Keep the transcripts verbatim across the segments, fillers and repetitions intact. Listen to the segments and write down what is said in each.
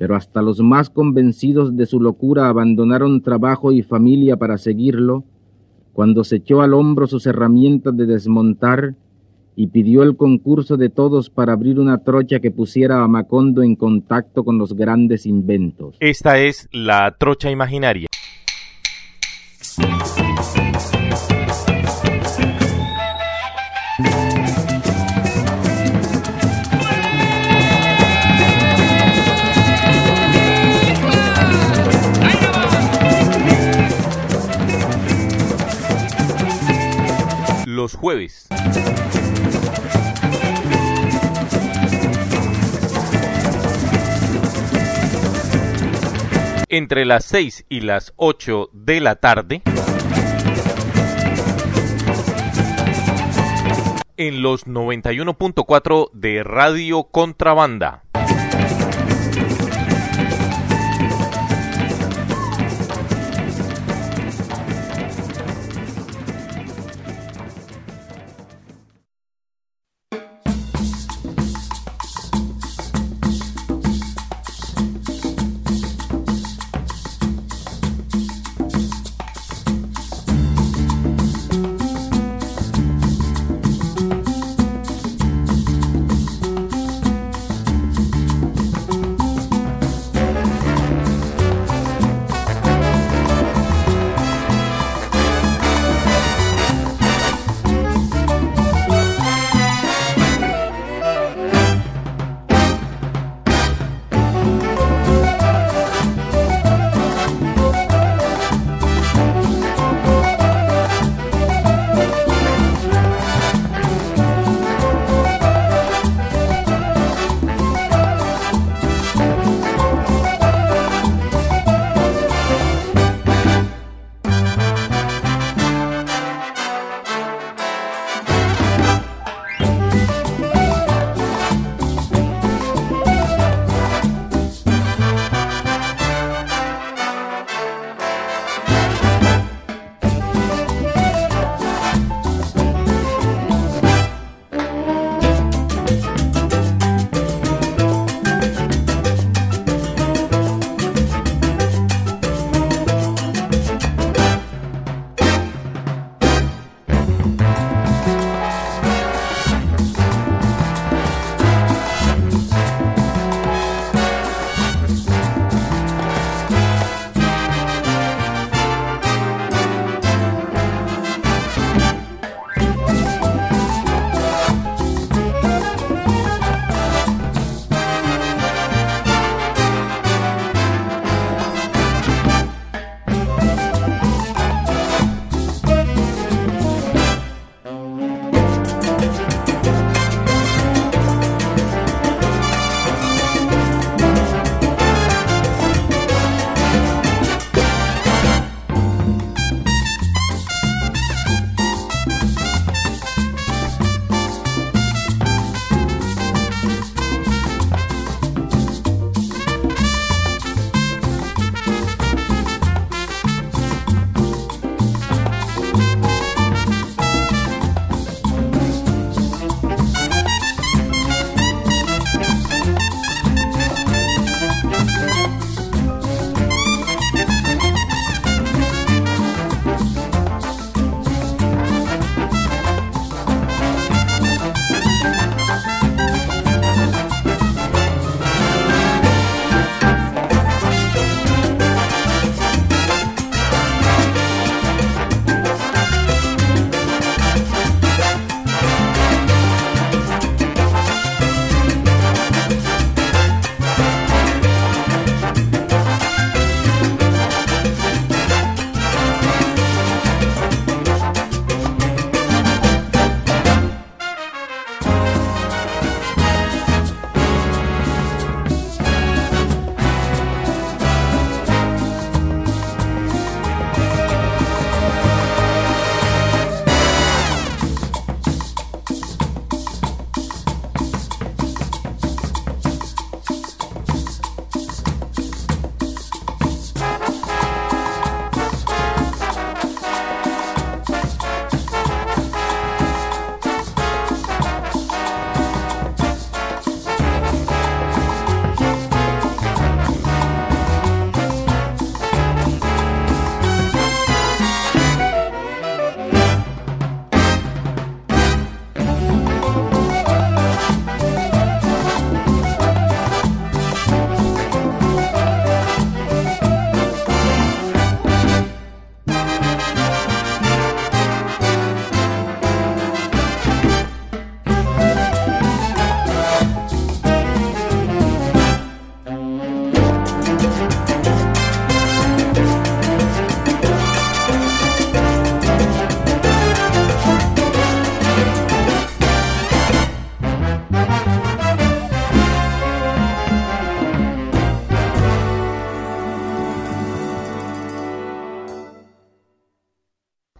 pero hasta los más convencidos de su locura abandonaron trabajo y familia para seguirlo, cuando se echó al hombro sus herramientas de desmontar y pidió el concurso de todos para abrir una trocha que pusiera a Macondo en contacto con los grandes inventos. Esta es la trocha imaginaria. Los jueves. Entre las seis y las ocho de la tarde. En los noventa y uno punto cuatro de Radio Contrabanda.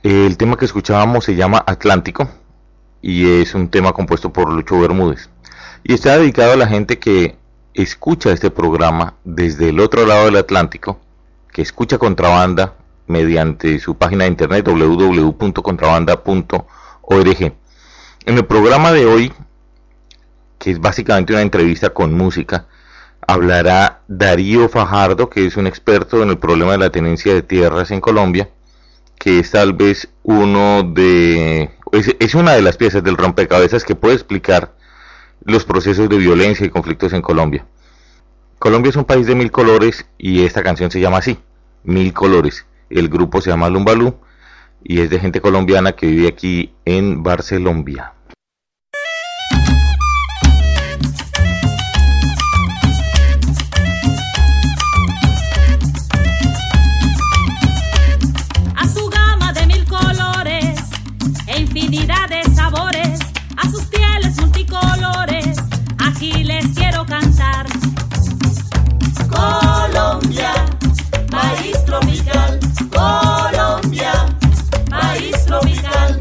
El tema que escuchábamos se llama Atlántico y es un tema compuesto por Lucho Bermúdez. Y está dedicado a la gente que escucha este programa desde el otro lado del Atlántico, que escucha Contrabanda mediante su página de internet doble u doble u doble u punto contrabanda punto org. En el programa de hoy, que es básicamente una entrevista con música, hablará Darío Fajardo, que es un experto en el problema de la tenencia de tierras en Colombia, que es tal vez uno de es, es una de las piezas del rompecabezas que puede explicar los procesos de violencia y conflictos en Colombia. Colombia es un país de mil colores y esta canción se llama así, Mil Colores. El grupo se llama Lumbalú y es de gente colombiana que vive aquí en Barcelombia. Infinidad de sabores, a sus pieles multicolores, aquí les quiero cantar. Colombia, país tropical, Colombia, país tropical.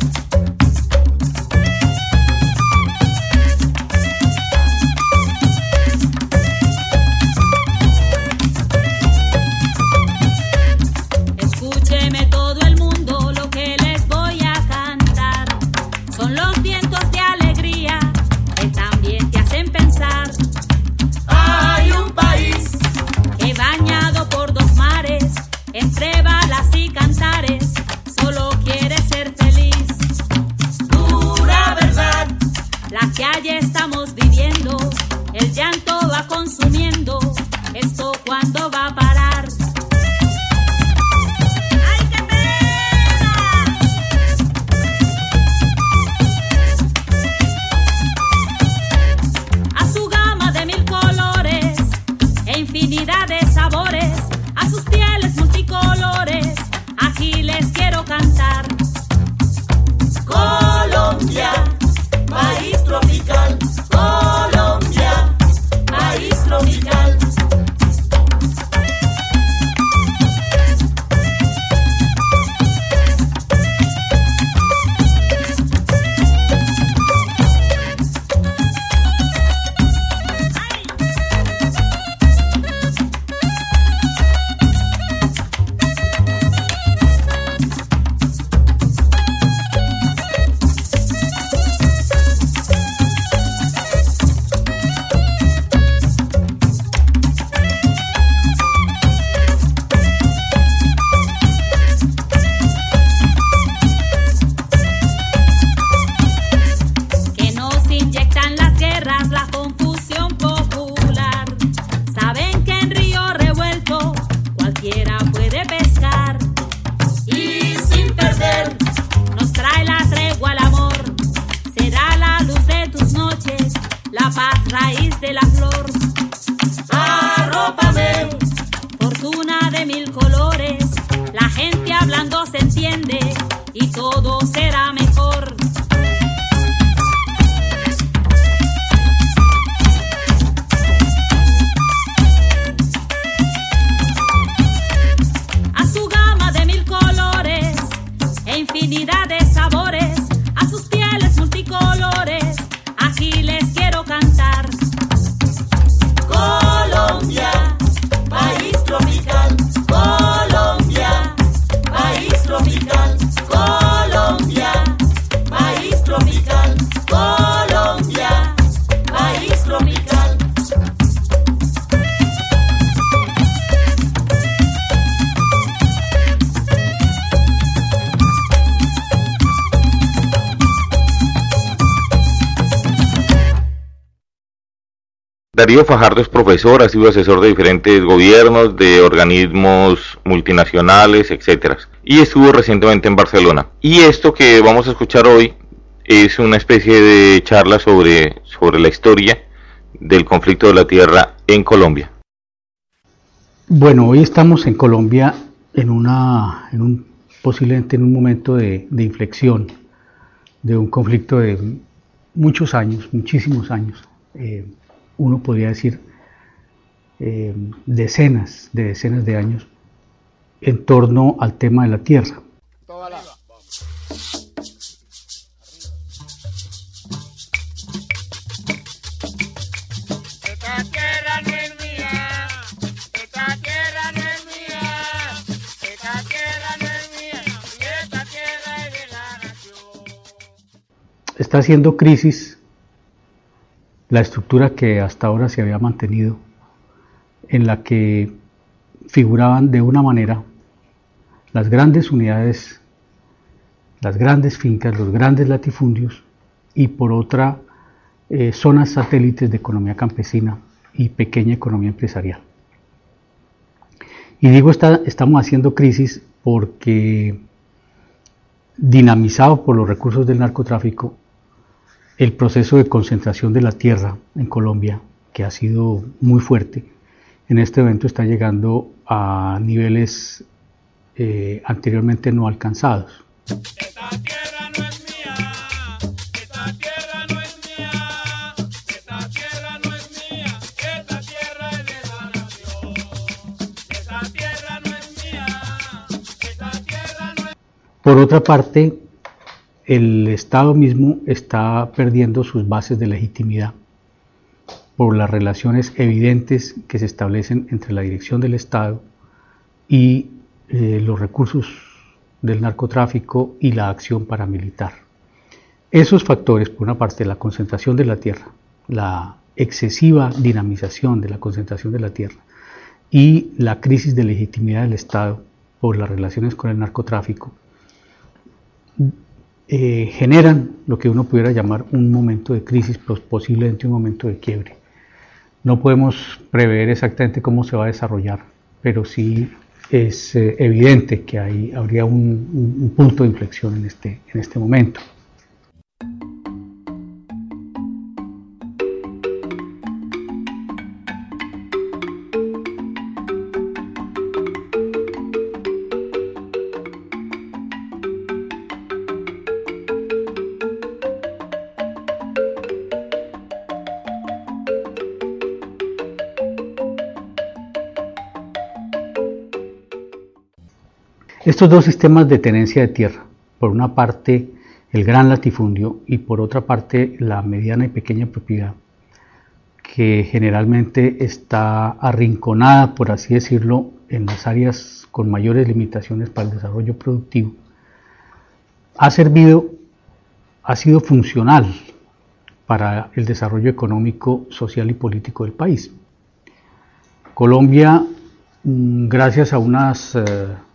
Escúcheme todo el mundo lo que les voy a cantar. Son los vientos de alegría que también te hacen pensar. Hay un país que bañado por dos mares, entre balas y cantares, solo quiere ser feliz. Dura verdad, la que allí estamos viviendo, el llanto va consumiendo, esto cuándo va a parar. Infinidad de sabores, a sus pieles multicolores, aquí les quiero cantar. Colombia, país tropical, Colombia, país tropical. Raíz de la flor, arrópame, fortuna de mil colores, la gente hablando se entiende y todo será mejor. A su gama de mil colores e infinidad de sabores, a sus pieles multicolores, aquí les quiero cantar. Colombia, país tropical, Colombia, país tropical, Colombia, país tropical, Colombia, país tropical. Darío Fajardo es profesor, ha sido asesor de diferentes gobiernos, de organismos multinacionales, etcétera. Y estuvo recientemente en Barcelona. Y esto que vamos a escuchar hoy es una especie de charla sobre, sobre la historia del conflicto de la tierra en Colombia. Bueno, hoy estamos en Colombia en una, en un, posiblemente en un momento de, de inflexión de un conflicto de muchos años, muchísimos años. Eh, uno podría decir eh, decenas de decenas de años en torno al tema de la tierra. está haciendo crisis la estructura que hasta ahora se había mantenido, en la que figuraban de una manera las grandes unidades, las grandes fincas, los grandes latifundios, y por otra eh, zonas satélites de economía campesina y pequeña economía empresarial. Y digo, está, estamos haciendo crisis porque, dinamizado por los recursos del narcotráfico, el proceso de concentración de la tierra en Colombia, que ha sido muy fuerte, en este momento está llegando a niveles eh, anteriormente no alcanzados. Esta tierra no es mía, esta tierra no es mía, esta tierra no es mía, esta tierra es de la nación. Esta tierra no es mía, esta tierra no es... Por otra parte, el Estado mismo está perdiendo sus bases de legitimidad por las relaciones evidentes que se establecen entre la dirección del Estado y eh, los recursos del narcotráfico y la acción paramilitar. Esos factores, por una parte, la concentración de la tierra, la excesiva dinamización de la concentración de la tierra y la crisis de legitimidad del Estado por las relaciones con el narcotráfico, eh, generan lo que uno pudiera llamar un momento de crisis, posiblemente un momento de quiebre. No podemos prever exactamente cómo se va a desarrollar, pero sí es eh, evidente que hay, habría un, un punto de inflexión en este, en este momento. Estos dos sistemas de tenencia de tierra, por una parte el gran latifundio y por otra parte la mediana y pequeña propiedad, que generalmente está arrinconada, por así decirlo, en las áreas con mayores limitaciones para el desarrollo productivo, ha servido, ha sido funcional para el desarrollo económico, social y político del país. Colombia, gracias a unas eh,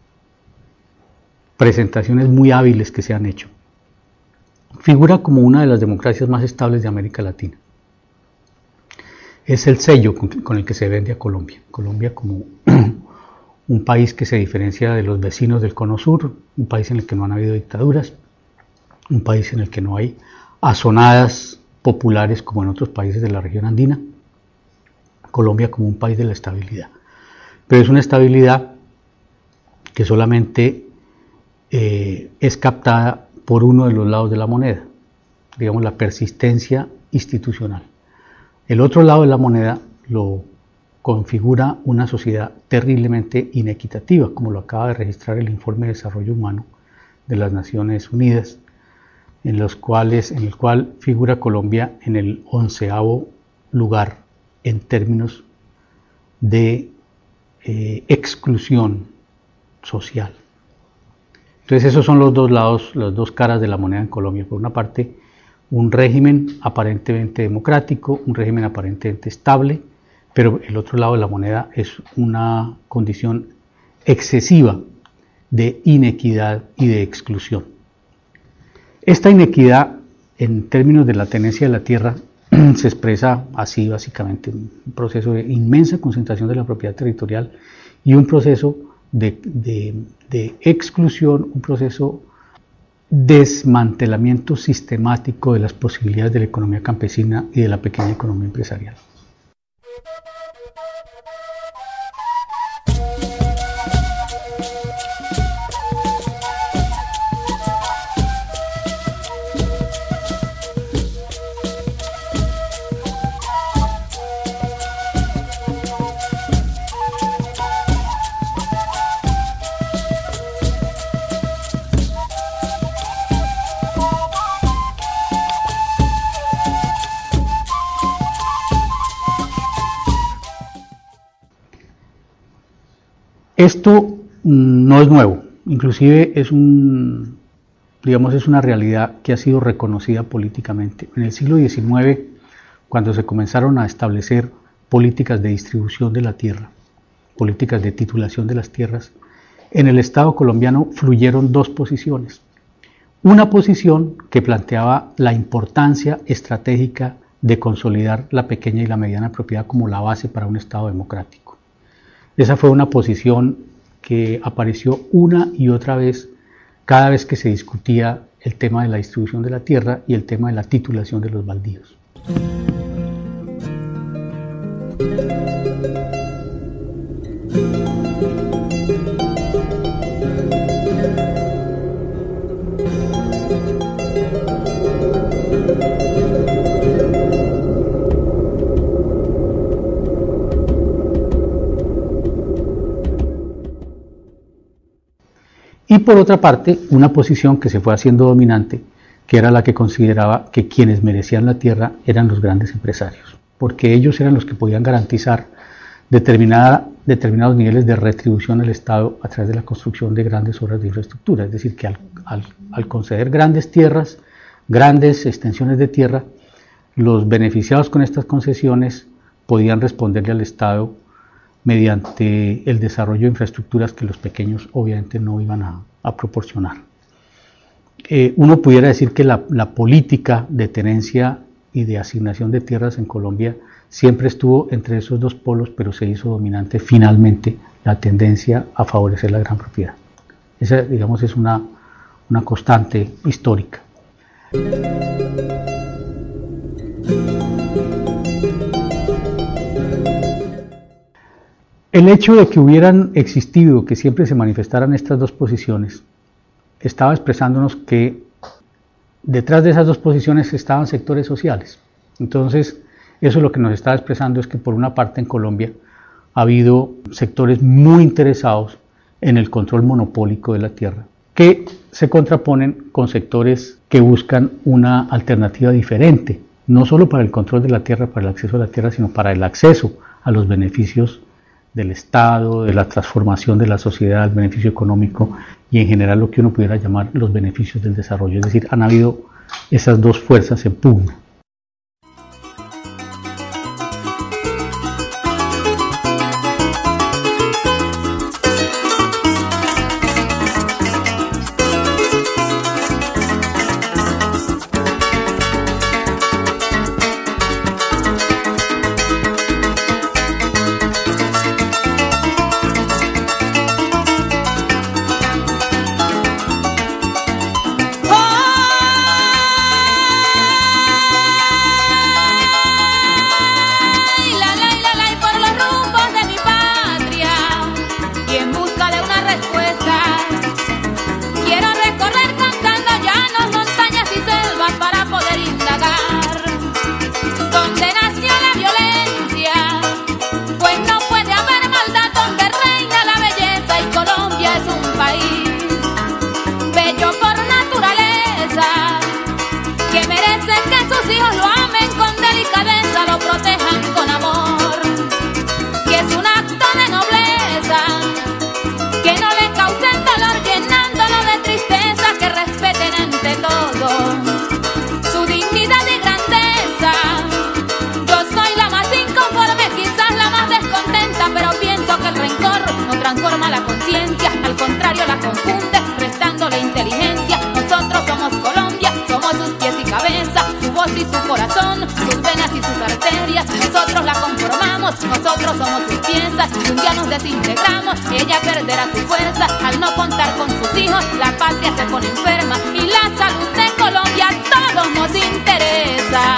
presentaciones muy hábiles que se han hecho, figura como una de las democracias más estables de América Latina. Es el sello con el que se vende a Colombia. Colombia como un país que se diferencia de los vecinos del Cono Sur, un país en el que no han habido dictaduras, un país en el que no hay azonadas populares como en otros países de la región andina. Colombia como un país de la estabilidad. Pero es una estabilidad que solamente Eh, es captada por uno de los lados de la moneda, digamos la persistencia institucional. El otro lado de la moneda lo configura una sociedad terriblemente inequitativa, como lo acaba de registrar el Informe de Desarrollo Humano de las Naciones Unidas, en los cuales, en el cual figura Colombia en el onceavo lugar en términos de eh, exclusión social. Entonces esos son los dos lados, las dos caras de la moneda en Colombia. Por una parte, un régimen aparentemente democrático, un régimen aparentemente estable, pero el otro lado de la moneda es una condición excesiva de inequidad y de exclusión. Esta inequidad, en términos de la tenencia de la tierra, se expresa así básicamente, un proceso de inmensa concentración de la propiedad territorial y un proceso De, de, de exclusión, un proceso de desmantelamiento sistemático de las posibilidades de la economía campesina y de la pequeña economía empresarial. Esto no es nuevo, inclusive es un digamos, es una realidad que ha sido reconocida políticamente. En el siglo diecinueve, cuando se comenzaron a establecer políticas de distribución de la tierra, políticas de titulación de las tierras, en el Estado colombiano fluyeron dos posiciones. Una posición que planteaba la importancia estratégica de consolidar la pequeña y la mediana propiedad como la base para un Estado democrático. Esa fue una posición que apareció una y otra vez cada vez que se discutía el tema de la distribución de la tierra y el tema de la titulación de los baldíos. Y por otra parte, una posición que se fue haciendo dominante, que era la que consideraba que quienes merecían la tierra eran los grandes empresarios, porque ellos eran los que podían garantizar determinada, determinados niveles de retribución al Estado a través de la construcción de grandes obras de infraestructura. Es decir, que al, al, al conceder grandes tierras, grandes extensiones de tierra, los beneficiados con estas concesiones podían responderle al Estado mediante el desarrollo de infraestructuras que los pequeños obviamente no iban a, a proporcionar. Eh, uno pudiera decir que la, la política de tenencia y de asignación de tierras en Colombia siempre estuvo entre esos dos polos, pero se hizo dominante finalmente la tendencia a favorecer la gran propiedad. Esa, digamos, es una, una constante histórica. El hecho de que hubieran existido, que siempre se manifestaran estas dos posiciones, estaba expresándonos que detrás de esas dos posiciones estaban sectores sociales. Entonces, eso lo que nos está expresando es que por una parte en Colombia ha habido sectores muy interesados en el control monopólico de la tierra, que se contraponen con sectores que buscan una alternativa diferente, no solo para el control de la tierra, para el acceso a la tierra, sino para el acceso a los beneficios del Estado, de la transformación de la sociedad, el beneficio económico y en general lo que uno pudiera llamar los beneficios del desarrollo. Es decir, han habido esas dos fuerzas en pugna. Transforma la conciencia, al contrario la confunde, restándole inteligencia. Nosotros somos Colombia, somos sus pies y cabeza, su voz y su corazón, sus venas y sus arterias. Nosotros la conformamos, nosotros somos sus piezas. Si un día nos desintegramos, ella perderá su fuerza. Al no contar con sus hijos, la patria se pone enferma y la salud de Colombia a todos nos interesa.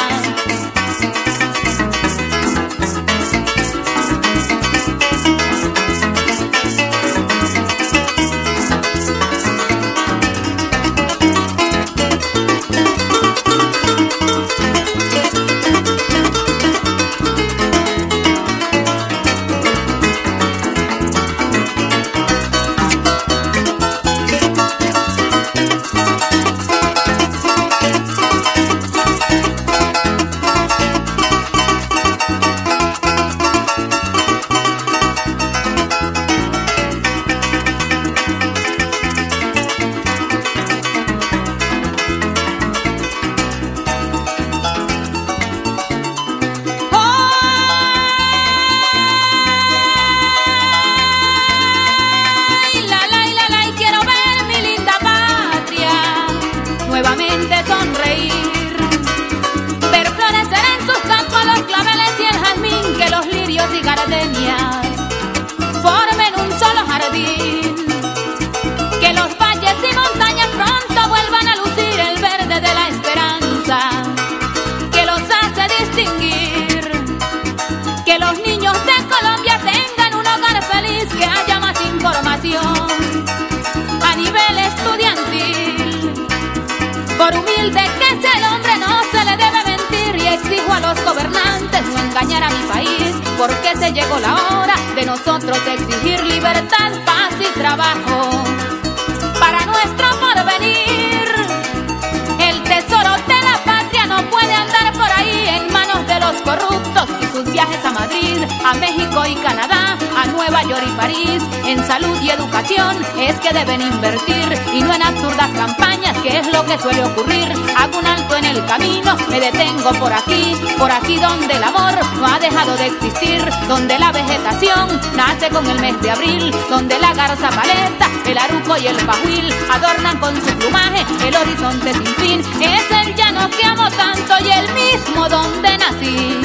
porque se llegó la hora de nosotros exigir libertad, paz y trabajo para nuestro porvenir. El tesoro de la patria no puede andar por ahí en manos de los corruptos y sus viajes a Madrid, a México y Canadá, a Nueva York y París. En salud y educación es que deben invertir y no en absurdas campañas, que es lo que suele ocurrir. Hago un alto en el camino, me detengo por aquí, por aquí donde el amor no ha dejado de existir, donde la vegetación nace con el mes de abril, donde la garza paleta, el aruco y el pajuil adornan con su plumaje el horizonte sin fin. Es el llano que amo tanto y el mismo donde nací.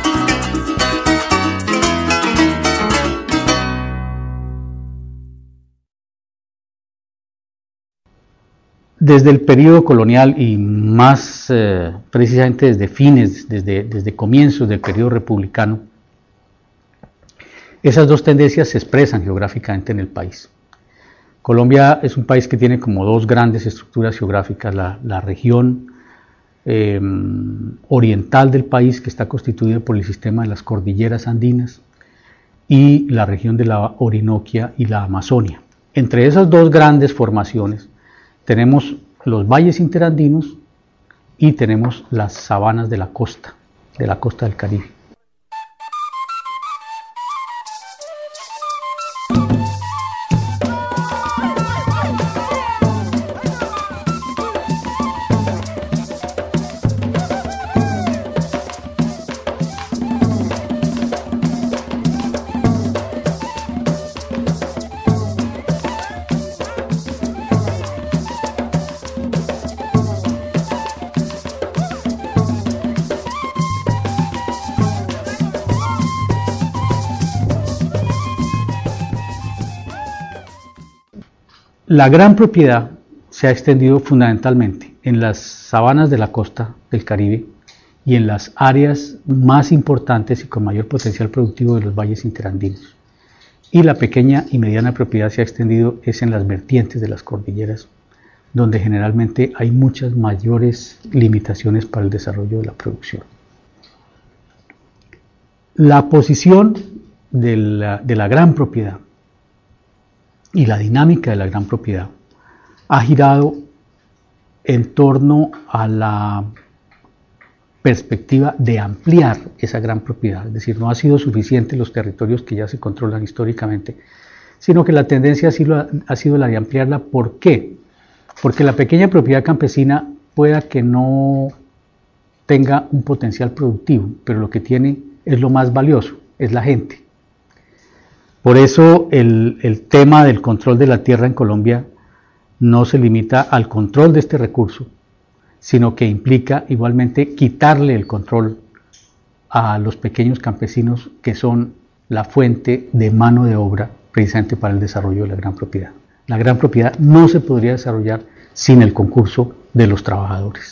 Desde el periodo colonial y más eh, precisamente desde fines, desde, desde comienzos del periodo republicano, esas dos tendencias se expresan geográficamente en el país. Colombia es un país que tiene como dos grandes estructuras geográficas, la, la región eh, oriental del país, que está constituida por el sistema de las cordilleras andinas, y la región de la Orinoquia y la Amazonia. Entre esas dos grandes formaciones tenemos los valles interandinos y tenemos las sabanas de la costa, de la costa del Caribe. La gran propiedad se ha extendido fundamentalmente en las sabanas de la costa del Caribe y en las áreas más importantes y con mayor potencial productivo de los valles interandinos. Y la pequeña y mediana propiedad se ha extendido es en las vertientes de las cordilleras, donde generalmente hay muchas mayores limitaciones para el desarrollo de la producción. La posición de la, de la gran propiedad y la dinámica de la gran propiedad ha girado en torno a la perspectiva de ampliar esa gran propiedad, es decir, no ha sido suficiente los territorios que ya se controlan históricamente, sino que la tendencia ha sido, ha sido la de ampliarla. ¿Por qué? Porque la pequeña propiedad campesina pueda que no tenga un potencial productivo, pero lo que tiene es lo más valioso, es la gente. Por eso el, el tema del control de la tierra en Colombia no se limita al control de este recurso, sino que implica igualmente quitarle el control a los pequeños campesinos, que son la fuente de mano de obra precisamente para el desarrollo de la gran propiedad. La gran propiedad no se podría desarrollar sin el concurso de los trabajadores.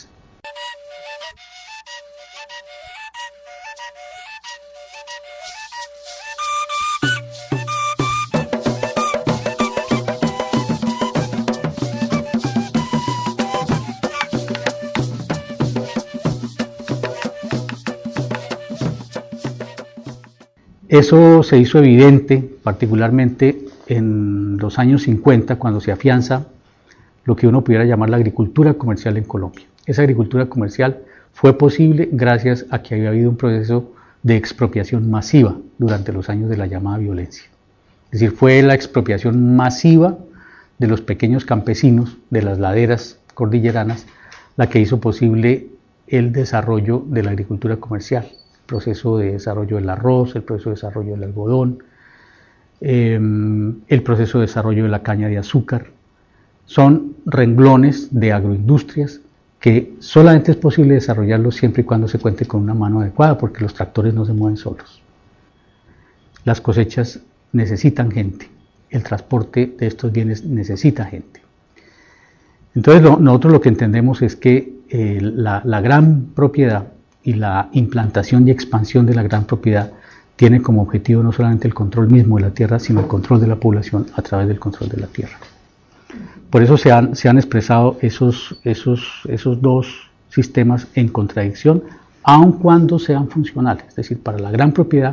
Eso se hizo evidente particularmente en los años cincuenta, cuando se afianza lo que uno pudiera llamar la agricultura comercial en Colombia. Esa agricultura comercial fue posible gracias a que había habido un proceso de expropiación masiva durante los años de la llamada violencia. Es decir, fue la expropiación masiva de los pequeños campesinos de las laderas cordilleranas la que hizo posible el desarrollo de la agricultura comercial. Proceso de desarrollo del arroz, el proceso de desarrollo del algodón, eh, el proceso de desarrollo de la caña de azúcar. Son renglones de agroindustrias que solamente es posible desarrollarlos siempre y cuando se cuente con una mano adecuada, porque los tractores no se mueven solos. Las cosechas necesitan gente, el transporte de estos bienes necesita gente. Entonces lo, nosotros lo que entendemos es que eh, la, la gran propiedad y la implantación y expansión de la gran propiedad tiene como objetivo no solamente el control mismo de la tierra, sino el control de la población a través del control de la tierra. Por eso se han, se han expresado esos, esos, esos dos sistemas en contradicción, aun cuando sean funcionales. Es decir, para la gran propiedad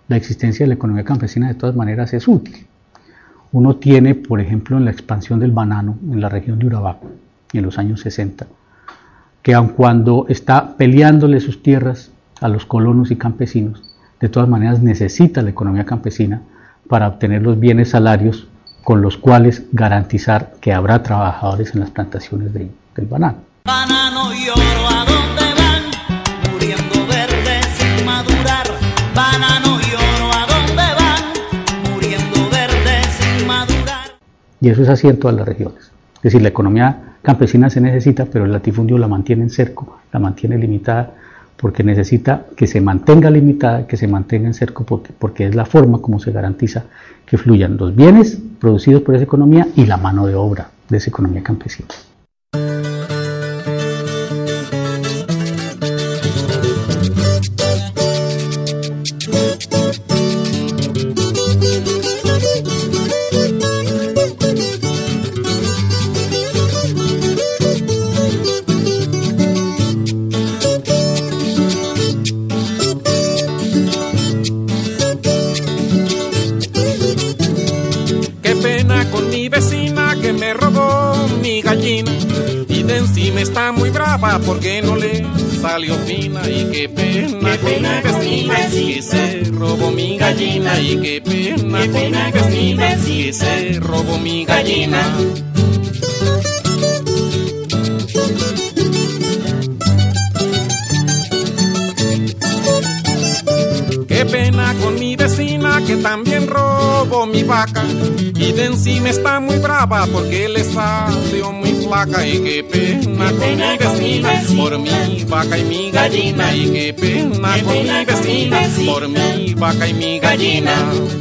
la existencia de la economía campesina de todas maneras es útil. Uno tiene, por ejemplo, en la expansión del banano en la región de Urabá, en los años sesenta, que aun cuando está peleándole sus tierras a los colonos y campesinos, de todas maneras necesita la economía campesina para obtener los bienes salarios con los cuales garantizar que habrá trabajadores en las plantaciones de, del banano. Banano y oro, ¿a dónde van? Muriendo verdes sin madurar. Banano y oro, ¿a dónde van? Muriendo verdes sin madurar. Y eso es así en todas las regiones. Es decir, la economía campesina se necesita, pero el latifundio la mantiene en cerco, la mantiene limitada, porque necesita que se mantenga limitada, que se mantenga en cerco, porque, porque es la forma como se garantiza que fluyan los bienes producidos por esa economía y la mano de obra de esa economía campesina. Está muy brava porque no le salió fina y qué pena, qué pena con mi vecina que se robó mi gallina y qué pena, qué pena con mi vecina que se robó mi gallina. Qué pena con mi vecina que también robó mi vaca y de encima está muy brava porque le salió muy flaca y qué pena con mi vecina por mi vaca y mi gallina y qué pena con mi vecina por mi vaca y mi gallina.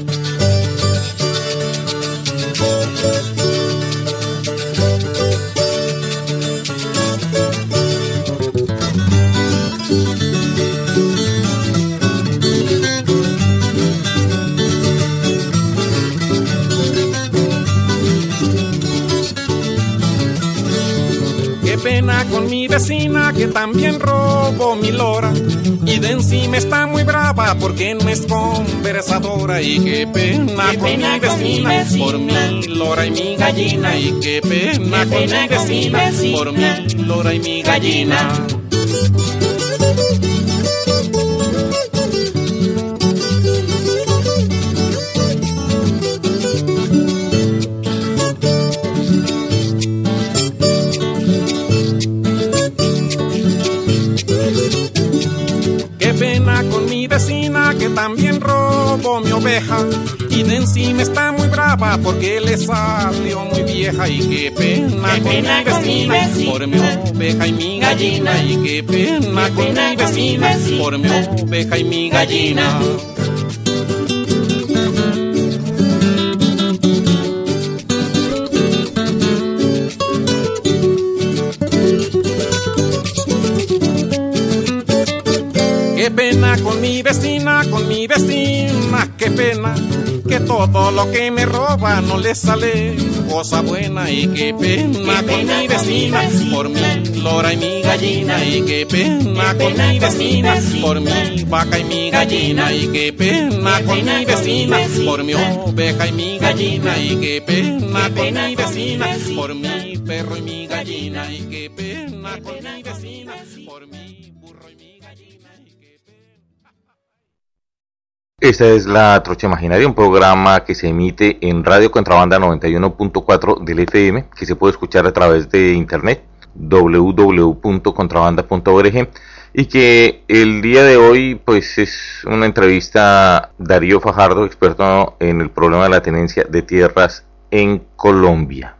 Pena con mi vecina que también robó mi lora y de encima está muy brava porque no es conversadora y qué pena, qué con, pena mi con mi vecina por mi lora y mi gallina y qué pena, qué pena con mi vecina, con mi por mi lora y mi gallina. Que también robó mi oveja y de encima está muy brava porque le salió muy vieja y qué pena, qué pena con mi vecina por mi oveja y mi gallina y qué pena con mi vecina por mi oveja y mi gallina. Qué pena con mi vecina, con mi vecina, qué pena, que todo lo que me roba no le sale cosa buena y qué pena con mi vecina, por mi lora y mi gallina y qué pena con mi vecina, por mi vaca y mi gallina y qué pena con mi vecina, por mi oveja y mi gallina y qué pena con mi vecina, por mi perro y mi gallina y qué pena con mi vecina, por mi burro y mi gallina. Esta es La Trocha Imaginaria, un programa que se emite en Radio Contrabanda noventa y uno punto cuatro del F M, que se puede escuchar a través de internet, doble u doble u doble u punto contrabanda punto org, y que el día de hoy pues es una entrevista a Darío Fajardo, experto en el problema de la tenencia de tierras en Colombia.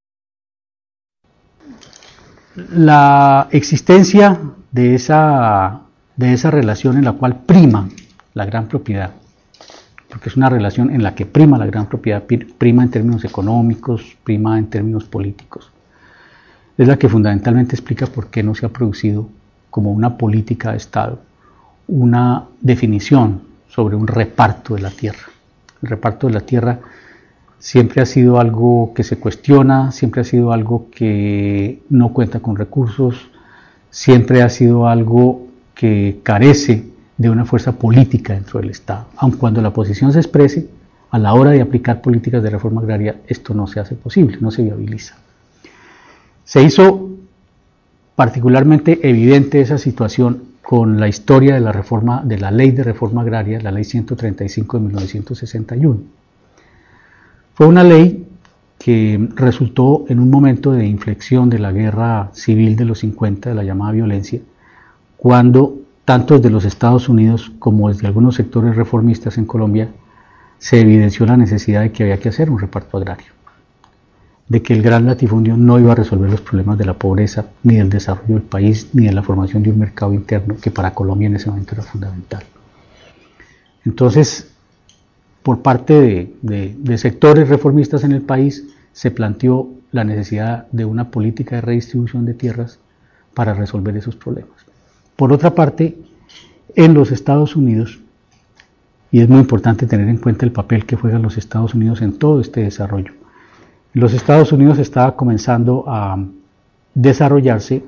La existencia de esa, de esa relación en la cual prima la gran propiedad, porque es una relación en la que prima la gran propiedad, prima en términos económicos, prima en términos políticos, es la que fundamentalmente explica por qué no se ha producido como una política de Estado una definición sobre un reparto de la tierra. El reparto de la tierra siempre ha sido algo que se cuestiona, siempre ha sido algo que no cuenta con recursos, siempre ha sido algo que carece de una fuerza política dentro del Estado. Aun cuando la oposición se exprese, a la hora de aplicar políticas de reforma agraria, esto no se hace posible, no se viabiliza. Se hizo particularmente evidente esa situación con la historia de la reforma, de la ley de reforma agraria, la ley ciento treinta y cinco de mil novecientos sesenta y uno. Fue una ley que resultó en un momento de inflexión de la guerra civil de los cincuenta, de la llamada violencia, cuando tanto desde los Estados Unidos como desde algunos sectores reformistas en Colombia se evidenció la necesidad de que había que hacer un reparto agrario, de que el gran latifundio no iba a resolver los problemas de la pobreza, ni del desarrollo del país, ni de la formación de un mercado interno, que para Colombia en ese momento era fundamental. Entonces, por parte de, de, de sectores reformistas en el país, se planteó la necesidad de una política de redistribución de tierras para resolver esos problemas. Por otra parte, en los Estados Unidos, y es muy importante tener en cuenta el papel que juegan los Estados Unidos en todo este desarrollo, en los Estados Unidos estaba comenzando a desarrollarse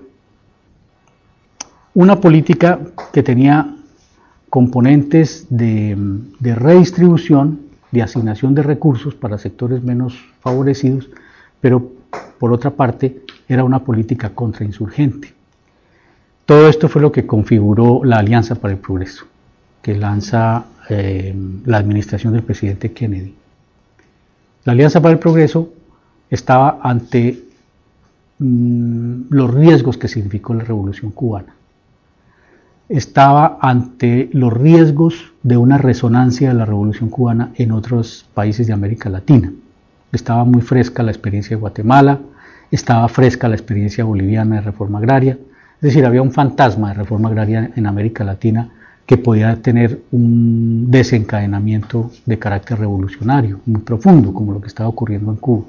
una política que tenía componentes de, de redistribución, de asignación de recursos para sectores menos favorecidos, pero por otra parte era una política contrainsurgente. Todo esto fue lo que configuró la Alianza para el Progreso, que lanza eh, la administración del presidente Kennedy. La Alianza para el Progreso estaba ante mmm, los riesgos que significó la Revolución Cubana. Estaba ante los riesgos de una resonancia de la Revolución Cubana en otros países de América Latina. Estaba muy fresca la experiencia de Guatemala, estaba fresca la experiencia boliviana de reforma agraria, es decir, había un fantasma de reforma agraria en América Latina que podía tener un desencadenamiento de carácter revolucionario muy profundo, como lo que estaba ocurriendo en Cuba.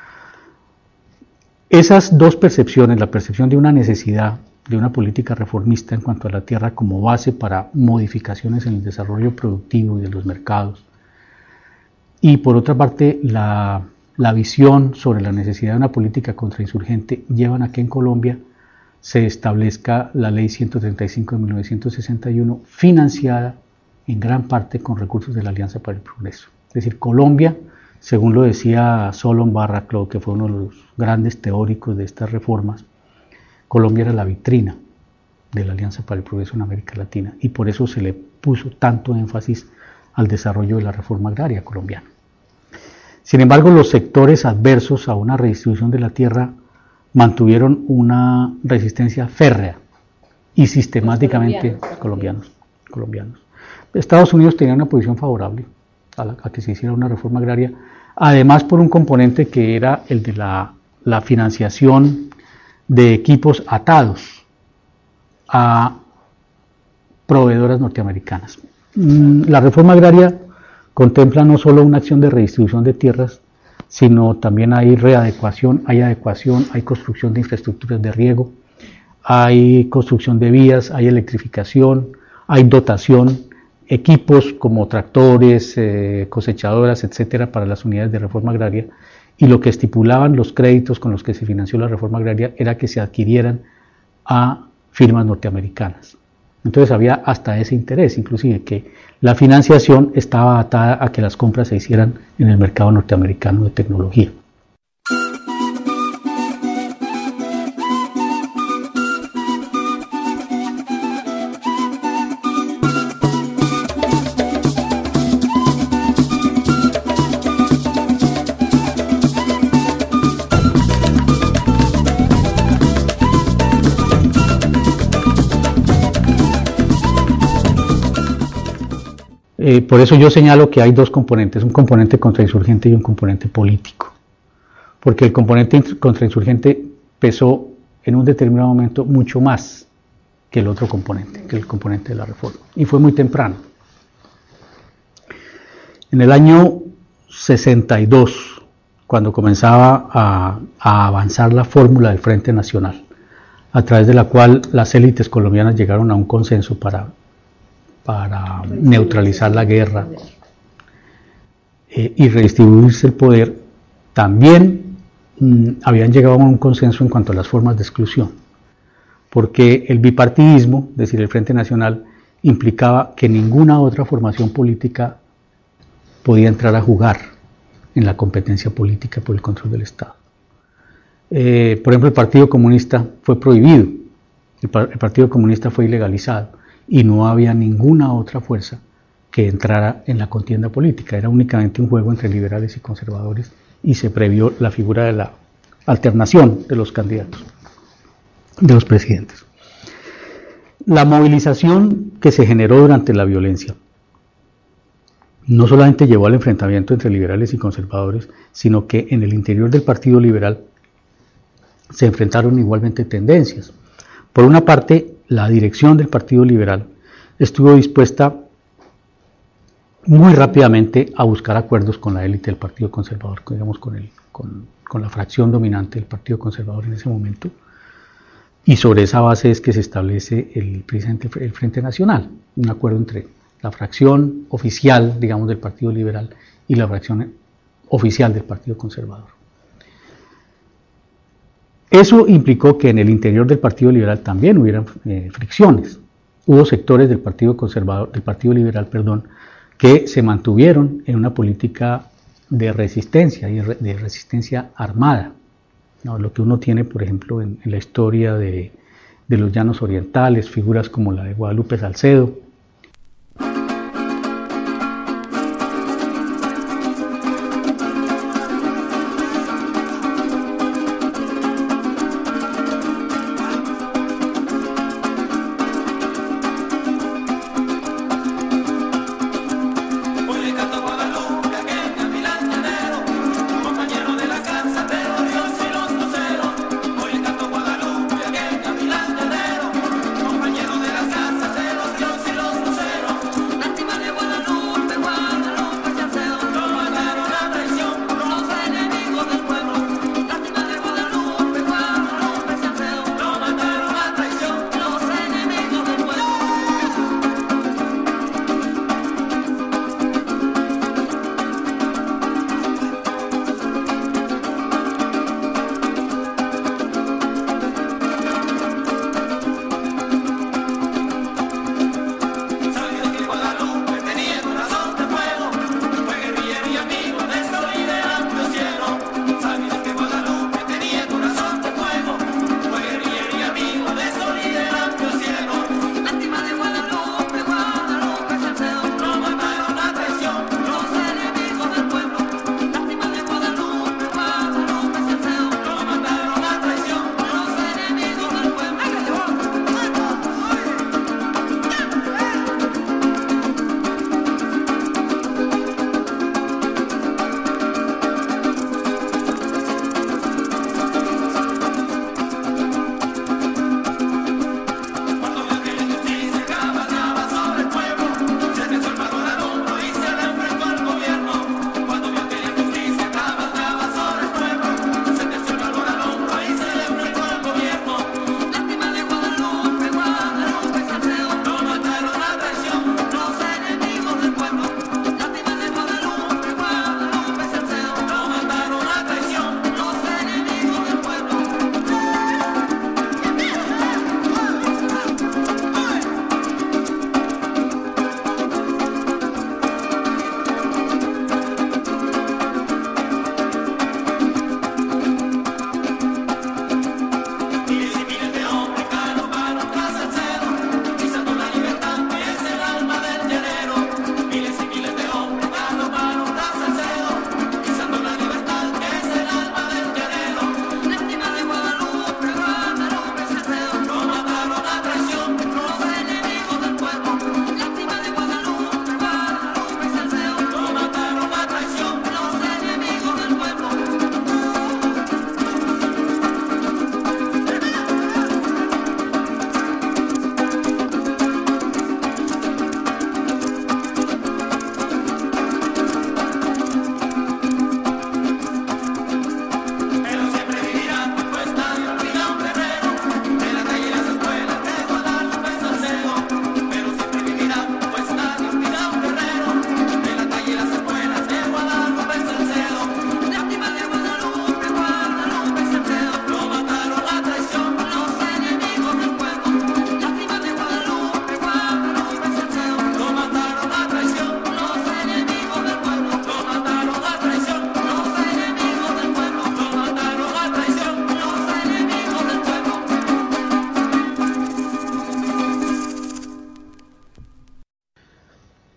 Esas dos percepciones, la percepción de una necesidad de una política reformista en cuanto a la tierra como base para modificaciones en el desarrollo productivo y de los mercados, y por otra parte la, la visión sobre la necesidad de una política contrainsurgente, llevan a que en Colombia se establezca la ley ciento treinta y cinco de mil novecientos sesenta y uno, financiada en gran parte con recursos de la Alianza para el Progreso. Es decir, Colombia, según lo decía Solon Barraclough, que fue uno de los grandes teóricos de estas reformas, Colombia era la vitrina de la Alianza para el Progreso en América Latina, y por eso se le puso tanto énfasis al desarrollo de la reforma agraria colombiana. Sin embargo, los sectores adversos a una redistribución de la tierra mantuvieron una resistencia férrea y sistemáticamente colombianos, colombianos, colombianos. Estados Unidos tenía una posición favorable a, la, a que se hiciera una reforma agraria, además por un componente que era el de la, la financiación de equipos atados a proveedoras norteamericanas. La reforma agraria contempla no solo una acción de redistribución de tierras, sino también hay readecuación, hay adecuación, hay construcción de infraestructuras de riego, hay construcción de vías, hay electrificación, hay dotación, equipos como tractores, eh, cosechadoras, etcétera, para las unidades de reforma agraria, y lo que estipulaban los créditos con los que se financió la reforma agraria era que se adquirieran a firmas norteamericanas. Entonces había hasta ese interés, inclusive que la financiación estaba atada a que las compras se hicieran en el mercado norteamericano de tecnología. Eh, por eso yo señalo que hay dos componentes, un componente contrainsurgente y un componente político, porque el componente contrainsurgente pesó en un determinado momento mucho más que el otro componente, que el componente de la reforma, y fue muy temprano. En el año sesenta y dos, cuando comenzaba a, a avanzar la fórmula del Frente Nacional, a través de la cual las élites colombianas llegaron a un consenso para para neutralizar la guerra eh, y redistribuirse el poder, también mmm, habían llegado a un consenso en cuanto a las formas de exclusión, porque el bipartidismo, es decir, el Frente Nacional, implicaba que ninguna otra formación política podía entrar a jugar en la competencia política por el control del Estado. Eh, por ejemplo, el Partido Comunista fue prohibido, el, el Partido Comunista fue ilegalizado y no había ninguna otra fuerza que entrara en la contienda política, era únicamente un juego entre liberales y conservadores y se previó la figura de la alternación de los candidatos, de los presidentes. La movilización que se generó durante la violencia no solamente llevó al enfrentamiento entre liberales y conservadores, sino que en el interior del Partido Liberal se enfrentaron igualmente tendencias. Por una parte, la dirección del Partido Liberal estuvo dispuesta muy rápidamente a buscar acuerdos con la élite del Partido Conservador, digamos con, el, con, con la fracción dominante del Partido Conservador en ese momento, y sobre esa base es que se establece el, precisamente el Frente Nacional, un acuerdo entre la fracción oficial, digamos, del Partido Liberal y la fracción oficial del Partido Conservador. Eso implicó que en el interior del Partido Liberal también hubieran eh, fricciones. Hubo sectores del Partido Conservador, del Partido Liberal, perdón, que se mantuvieron en una política de resistencia y de resistencia armada, ¿no? Lo que uno tiene, por ejemplo, en, en la historia de, de los llanos orientales, figuras como la de Guadalupe Salcedo. Compañero de las casas de los ríos y los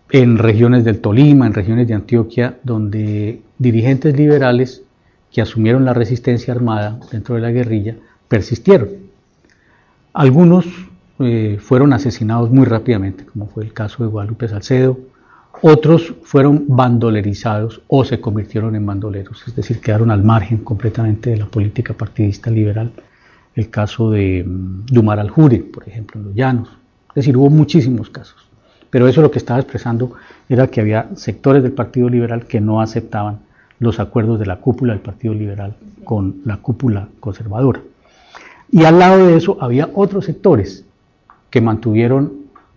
en regiones del Tolima, en regiones de Antioquia, donde dirigentes liberales que asumieron la resistencia armada dentro de la guerrilla persistieron. Algunos eh, fueron asesinados muy rápidamente, como fue el caso de Guadalupe Salcedo. Otros fueron bandolerizados o se convirtieron en bandoleros, es decir, quedaron al margen completamente de la política partidista liberal. El caso de um, Dumar Aljure, por ejemplo, en los Llanos. Es decir, hubo muchísimos casos. Pero eso lo que estaba expresando era que había sectores del Partido Liberal que no aceptaban los acuerdos de la cúpula del Partido Liberal con la cúpula conservadora. Y al lado de eso había otros sectores que mantuvieron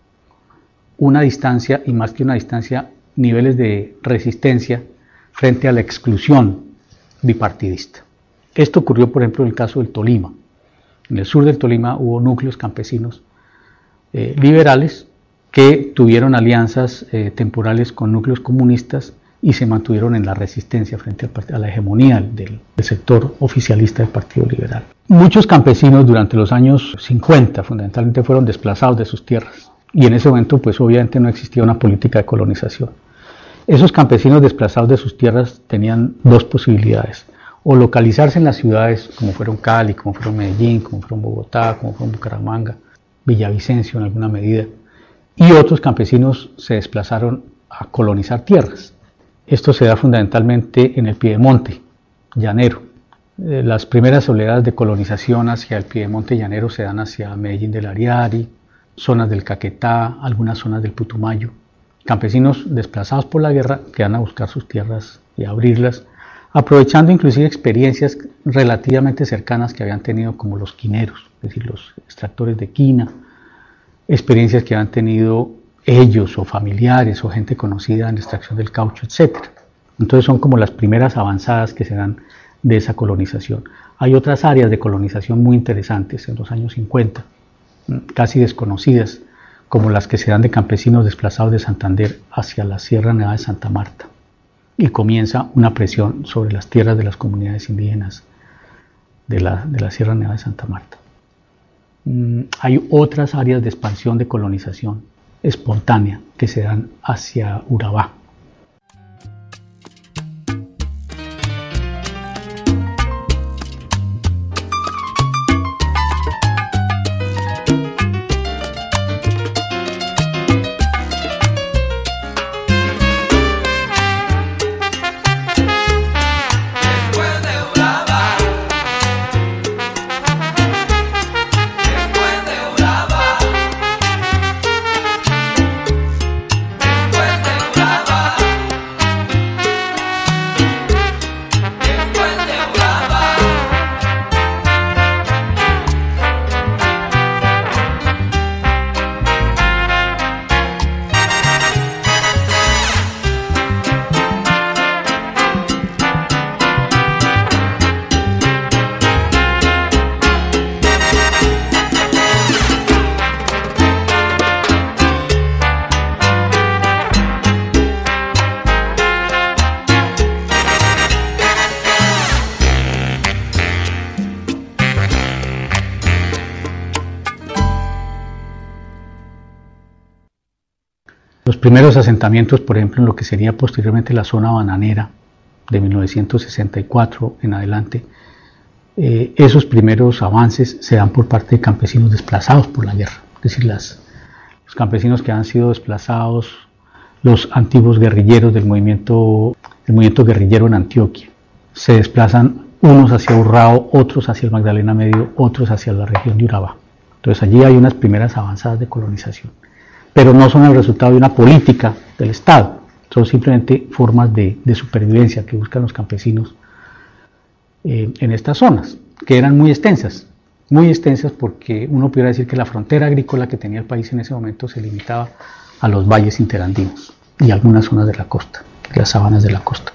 una distancia, y más que una distancia, niveles de resistencia frente a la exclusión bipartidista. Esto ocurrió, por ejemplo, en el caso del Tolima. En el sur del Tolima hubo núcleos campesinos eh, liberales que tuvieron alianzas eh, temporales con núcleos comunistas y se mantuvieron en la resistencia frente al, a la hegemonía del, del sector oficialista del Partido Liberal. Muchos campesinos durante los años cincuenta fundamentalmente fueron desplazados de sus tierras y en ese momento pues obviamente no existía una política de colonización. Esos campesinos desplazados de sus tierras tenían dos posibilidades: o localizarse en las ciudades como fueron Cali, como fueron Medellín, como fueron Bogotá, como fueron Bucaramanga, Villavicencio en alguna medida, y otros campesinos se desplazaron a colonizar tierras. Esto se da fundamentalmente en el Piedemonte llanero. Eh, las primeras oleadas de colonización hacia el Piedemonte llanero se dan hacia Medellín del Ariari, zonas del Caquetá, algunas zonas del Putumayo. Campesinos desplazados por la guerra que van a buscar sus tierras y a abrirlas, aprovechando inclusive experiencias relativamente cercanas que habían tenido como los quineros, es decir, los extractores de quina, experiencias que habían tenido ellos o familiares o gente conocida en la extracción del caucho, etcétera. Entonces son como las primeras avanzadas que se dan de esa colonización. Hay otras áreas de colonización muy interesantes en los años cincuenta, casi desconocidas, como las que se dan de campesinos desplazados de Santander hacia la Sierra Nevada de Santa Marta. Y comienza una presión sobre las tierras de las comunidades indígenas de la, de la Sierra Nevada de Santa Marta. Mm, hay otras áreas de expansión de colonización espontánea que se dan hacia Urabá. Los primeros asentamientos, por ejemplo, en lo que sería posteriormente la zona bananera de mil novecientos sesenta y cuatro en adelante, eh, esos primeros avances se dan por parte de campesinos desplazados por la guerra, es decir, las, los campesinos que han sido desplazados, los antiguos guerrilleros del movimiento, del movimiento guerrillero en Antioquia, se desplazan unos hacia Urrao, otros hacia el Magdalena Medio, otros hacia la región de Urabá. Entonces allí hay unas primeras avanzadas de colonización, pero no son el resultado de una política del Estado, son simplemente formas de, de supervivencia que buscan los campesinos eh, en estas zonas, que eran muy extensas, muy extensas porque uno pudiera decir que la frontera agrícola que tenía el país en ese momento se limitaba a los valles interandinos y algunas zonas de la costa, las sabanas de la costa.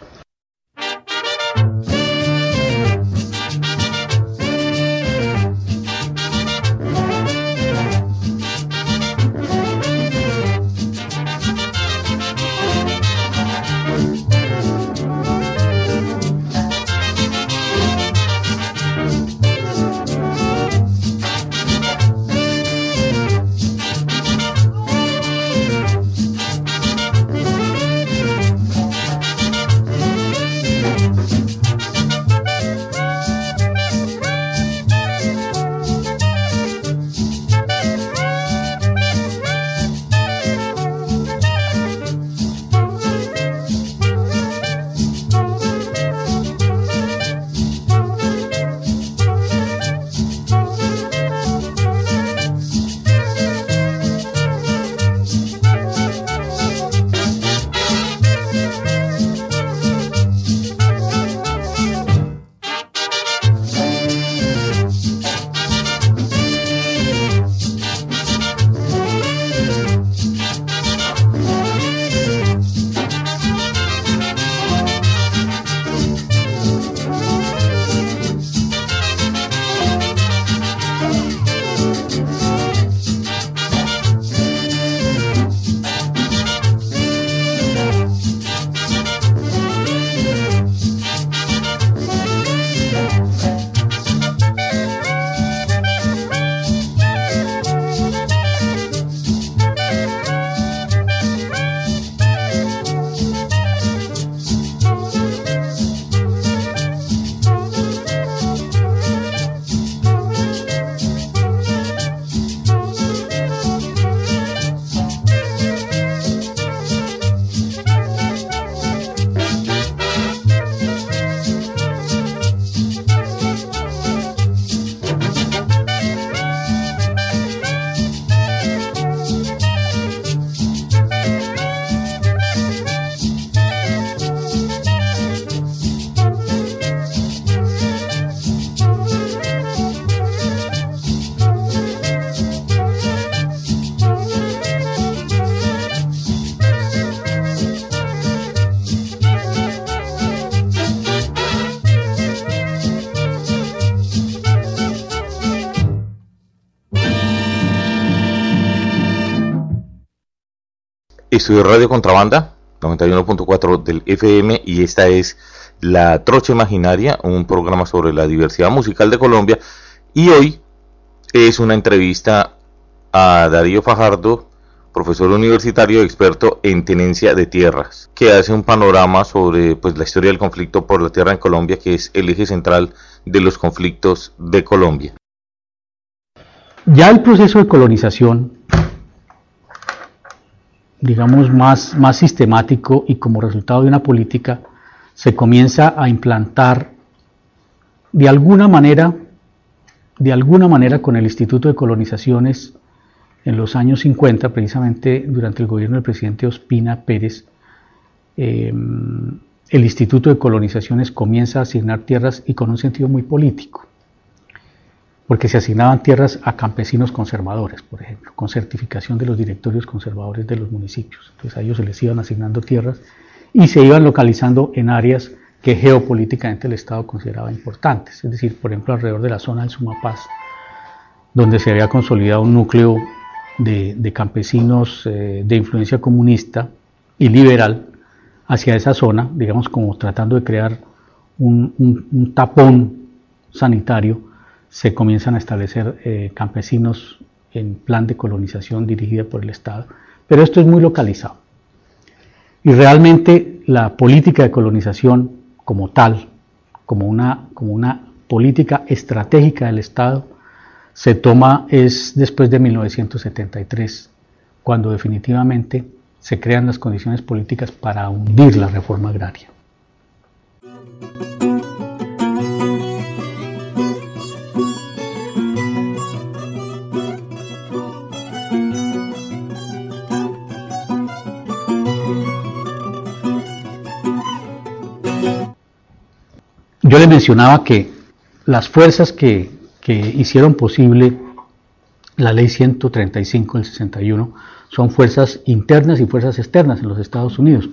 Estudio Radio Contrabanda, noventa y uno punto cuatro del F M, y esta es La Trocha Imaginaria, un programa sobre la diversidad musical de Colombia. Y hoy es una entrevista a Darío Fajardo, profesor universitario experto en tenencia de tierras, que hace un panorama sobre pues, la historia del conflicto por la tierra en Colombia, que es el eje central de los conflictos de Colombia. Ya el proceso de colonización, digamos, más, más sistemático y como resultado de una política, se comienza a implantar de alguna manera, de alguna manera con el Instituto de Colonizaciones en los años cincuenta, precisamente durante el gobierno del presidente Ospina Pérez. Eh, el Instituto de Colonizaciones comienza a asignar tierras y con un sentido muy político, porque se asignaban tierras a campesinos conservadores, por ejemplo, con certificación de los directorios conservadores de los municipios. Entonces a ellos se les iban asignando tierras y se iban localizando en áreas que geopolíticamente el Estado consideraba importantes, es decir, por ejemplo, alrededor de la zona del Sumapaz, donde se había consolidado un núcleo de, de campesinos eh, de influencia comunista y liberal hacia esa zona, digamos como tratando de crear un, un, un tapón sanitario. Se comienzan a establecer eh, campesinos en plan de colonización dirigida por el Estado, pero esto es muy localizado. Y realmente la política de colonización como tal, como una, como una política estratégica del Estado, se toma es después de mil novecientos setenta y tres, cuando definitivamente se crean las condiciones políticas para hundir la reforma agraria. Yo le mencionaba que las fuerzas que, que hicieron posible la ley ciento treinta y cinco del sesenta y uno son fuerzas internas y fuerzas externas en los Estados Unidos.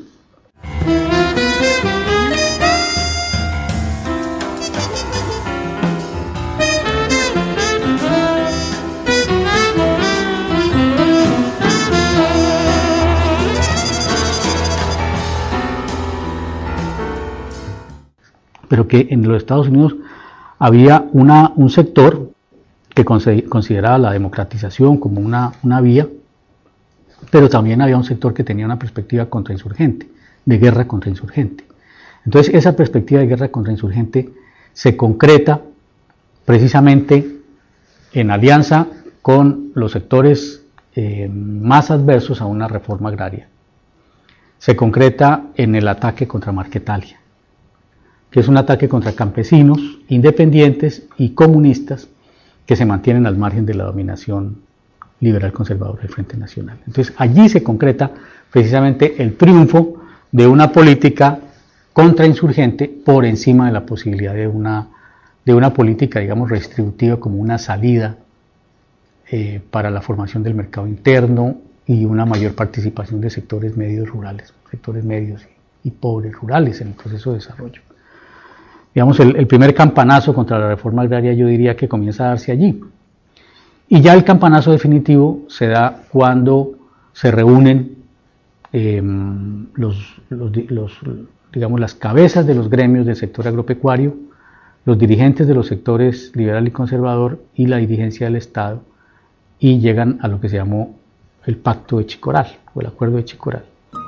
Pero que en los Estados Unidos había una, un sector que consideraba la democratización como una, una vía, pero también había un sector que tenía una perspectiva contrainsurgente, de guerra contrainsurgente. Entonces esa perspectiva de guerra contrainsurgente se concreta precisamente en alianza con los sectores eh, más adversos a una reforma agraria. Se concreta en el ataque contra Marquetalia, que es un ataque contra campesinos, independientes y comunistas que se mantienen al margen de la dominación liberal conservadora del Frente Nacional. Entonces allí se concreta precisamente el triunfo de una política contrainsurgente por encima de la posibilidad de una, de una política, digamos, redistributiva como una salida eh, para la formación del mercado interno y una mayor participación de sectores medios rurales, sectores medios y, y pobres rurales en el proceso de desarrollo. Digamos, el, el primer campanazo contra la reforma agraria yo diría que comienza a darse allí. Y ya el campanazo definitivo se da cuando se reúnen eh, los, los, los, digamos, las cabezas de los gremios del sector agropecuario, los dirigentes de los sectores liberal y conservador y la dirigencia del Estado, y llegan a lo que se llamó el Pacto de Chicoral o el Acuerdo de Chicoral.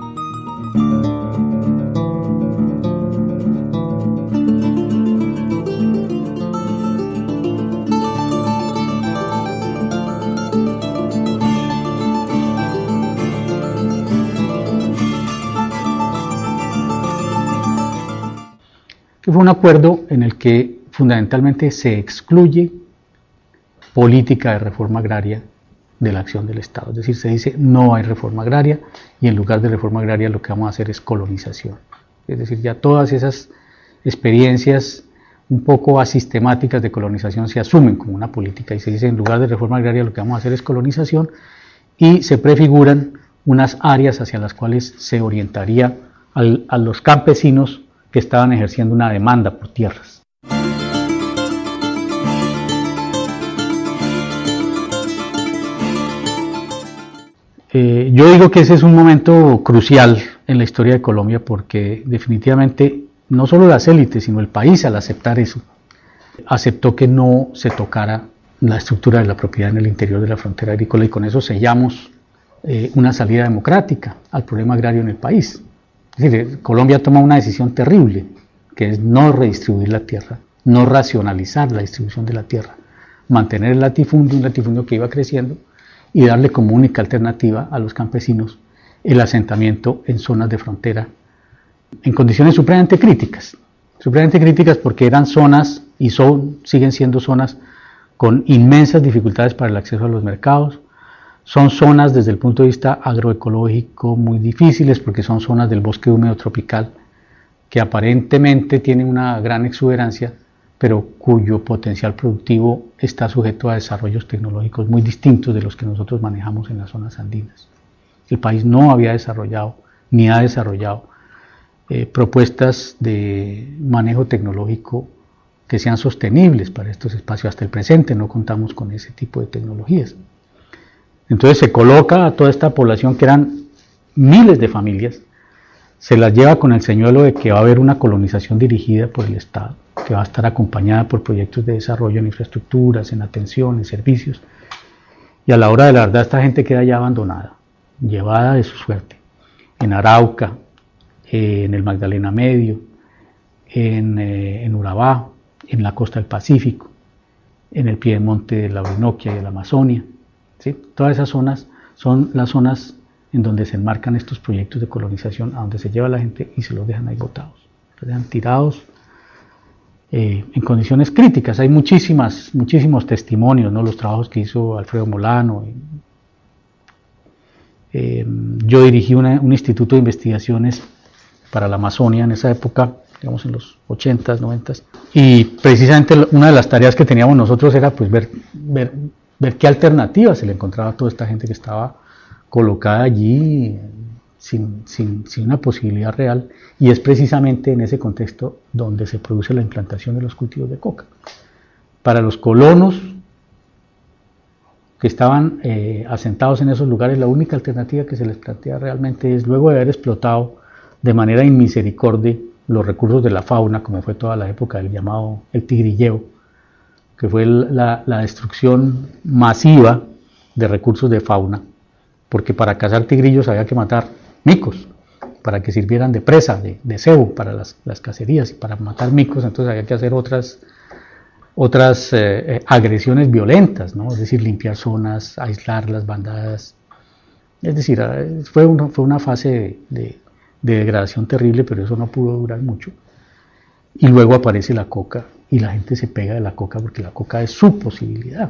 Que fue un acuerdo en el que fundamentalmente se excluye política de reforma agraria de la acción del Estado. Es decir, se dice no hay reforma agraria y en lugar de reforma agraria lo que vamos a hacer es colonización. Es decir, ya todas esas experiencias un poco asistemáticas de colonización se asumen como una política y se dice en lugar de reforma agraria lo que vamos a hacer es colonización, y se prefiguran unas áreas hacia las cuales se orientaría al, a los campesinos que estaban ejerciendo una demanda por tierras. Eh, yo digo que ese es un momento crucial en la historia de Colombia porque definitivamente no solo las élites, sino el país al aceptar eso, aceptó que no se tocara la estructura de la propiedad en el interior de la frontera agrícola y con eso sellamos eh, una salida democrática al problema agrario en el país. Es decir, Colombia toma una decisión terrible, que es no redistribuir la tierra, no racionalizar la distribución de la tierra, mantener el latifundio, un latifundio que iba creciendo, y darle como única alternativa a los campesinos el asentamiento en zonas de frontera en condiciones supremamente críticas, supremamente críticas porque eran zonas y son, siguen siendo zonas con inmensas dificultades para el acceso a los mercados, son zonas desde el punto de vista agroecológico muy difíciles porque son zonas del bosque húmedo tropical que aparentemente tienen una gran exuberancia, pero cuyo potencial productivo está sujeto a desarrollos tecnológicos muy distintos de los que nosotros manejamos en las zonas andinas. El país no había desarrollado, ni ha desarrollado, eh, propuestas de manejo tecnológico que sean sostenibles para estos espacios. Hasta el presente no contamos con ese tipo de tecnologías. Entonces se coloca a toda esta población, que eran miles de familias, se las lleva con el señuelo de que va a haber una colonización dirigida por el Estado, que va a estar acompañada por proyectos de desarrollo en infraestructuras, en atención, en servicios, y a la hora de la verdad esta gente queda ya abandonada, llevada de su suerte, en Arauca, eh, en el Magdalena Medio, en, eh, en Urabá, en la costa del Pacífico, en el piedemonte de la Orinoquia y de la Amazonia, ¿sí? Todas esas zonas son las zonas en donde se enmarcan estos proyectos de colonización, a donde se lleva la gente y se los dejan ahí botados, los dejan tirados eh, en condiciones críticas. Hay muchísimas, muchísimos testimonios, ¿no? Los trabajos que hizo Alfredo Molano. Eh, yo dirigí una, un instituto de investigaciones para la Amazonia en esa época, digamos en los ochentas, noventas, y precisamente una de las tareas que teníamos nosotros era pues ver, ver, ver qué alternativas se le encontraba a toda esta gente que estaba colocada allí sin, sin, sin una posibilidad real, y es precisamente en ese contexto donde se produce la implantación de los cultivos de coca. Para los colonos que estaban eh, asentados en esos lugares, la única alternativa que se les plantea realmente es, luego de haber explotado de manera inmisericordia los recursos de la fauna, como fue toda la época del llamado el tigrilleo, que fue el, la, la destrucción masiva de recursos de fauna, porque para cazar tigrillos había que matar micos, para que sirvieran de presa, de, de cebo para las, las cacerías, y para matar micos entonces había que hacer otras, otras eh, agresiones violentas, ¿no? Es decir, limpiar zonas, aislar las bandadas, es decir, fue una, fue una fase de, de, de degradación terrible, pero eso no pudo durar mucho, y luego aparece la coca, y la gente se pega de la coca porque la coca es su posibilidad.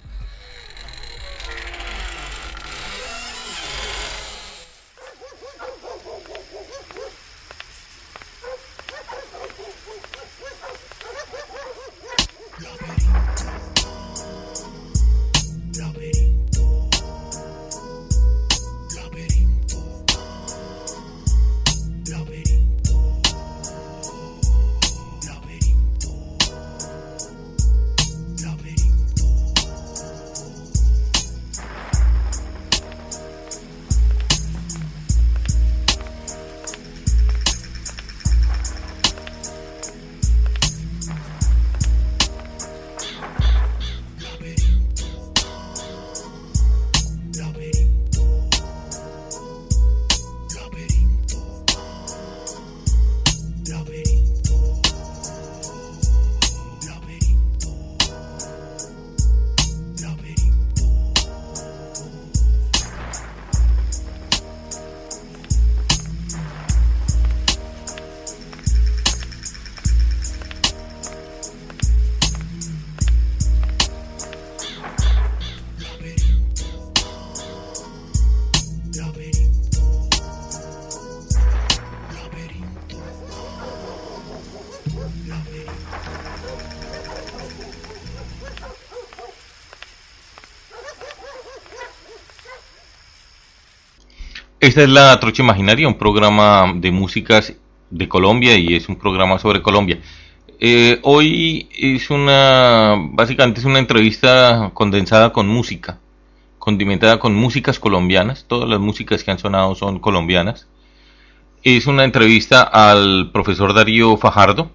Esta es La Trocha Imaginaria, un programa de músicas de Colombia, y es un programa sobre Colombia. Eh, hoy es una, básicamente es una entrevista condensada con música, condimentada con músicas colombianas. Todas las músicas que han sonado son colombianas. Es una entrevista al profesor Darío Fajardo.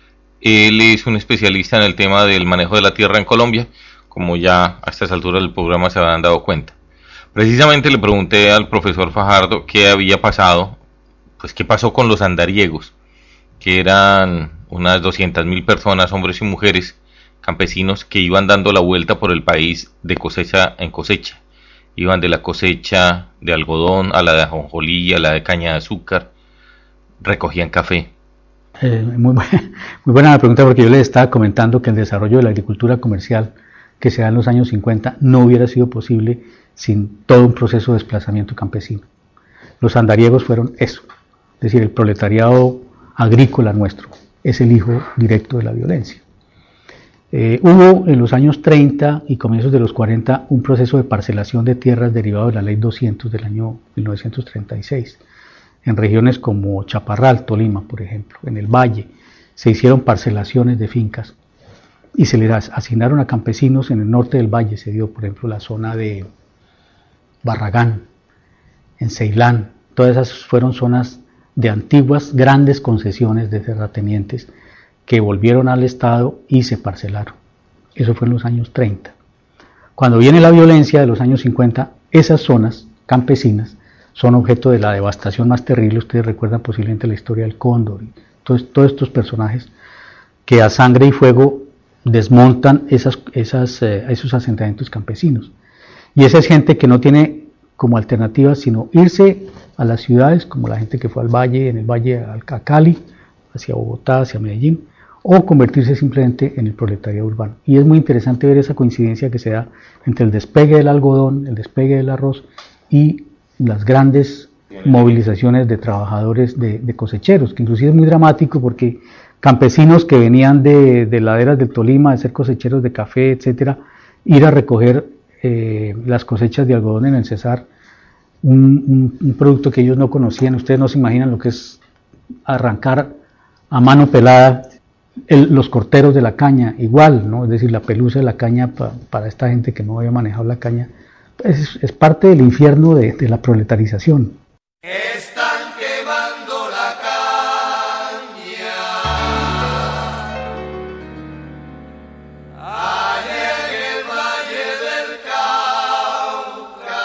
Él es un especialista en el tema del manejo de la tierra en Colombia, como ya a estas alturas del programa se habrán dado cuenta. Precisamente le pregunté al profesor Fajardo qué había pasado, pues qué pasó con los andariegos, que eran unas doscientas mil personas, hombres y mujeres, campesinos, que iban dando la vuelta por el país de cosecha en cosecha. Iban de la cosecha de algodón a la de ajonjolí, a la de caña de azúcar, recogían café. Eh, muy, buena, muy buena la pregunta, porque yo les estaba comentando que el desarrollo de la agricultura comercial que se da en los años cincuenta no hubiera sido posible sin todo un proceso de desplazamiento campesino. Los andariegos fueron eso, es decir, el proletariado agrícola nuestro es el hijo directo de la violencia. Eh, hubo en los años treinta y comienzos de los cuarenta un proceso de parcelación de tierras derivado de la ley doscientos del año mil novecientos treinta y seis. En regiones como Chaparral, Tolima, por ejemplo, en el Valle, se hicieron parcelaciones de fincas y se les asignaron a campesinos. En el norte del Valle se dio, por ejemplo, la zona de Barragán, en Ceilán. Todas esas fueron zonas de antiguas grandes concesiones de terratenientes que volvieron al Estado y se parcelaron. Eso fue en los años treinta. Cuando viene la violencia de los años cincuenta, esas zonas campesinas son objeto de la devastación más terrible. Ustedes recuerdan posiblemente la historia del Cóndor y todos, todos estos personajes que a sangre y fuego desmontan esas, esas, eh, esos asentamientos campesinos. Y esa es gente que no tiene como alternativa sino irse a las ciudades, como la gente que fue al Valle, en el Valle a Cali, hacia Bogotá, hacia Medellín, o convertirse simplemente en el proletariado urbano. Y es muy interesante ver esa coincidencia que se da entre el despegue del algodón, el despegue del arroz y las grandes movilizaciones de trabajadores de, de cosecheros, que inclusive es muy dramático porque campesinos que venían de, de laderas del Tolima, de ser cosecheros de café, etcétera, ir a recoger eh, las cosechas de algodón en el Cesar, un, un, un producto que ellos no conocían. Ustedes no se imaginan lo que es arrancar a mano pelada el, los corteros de la caña, igual, ¿no? Es decir, la pelusa de la caña pa, para esta gente que no había manejado la caña, es, es parte del infierno de, de la proletarización. Están quemando la caña allá en el Valle del Cauca.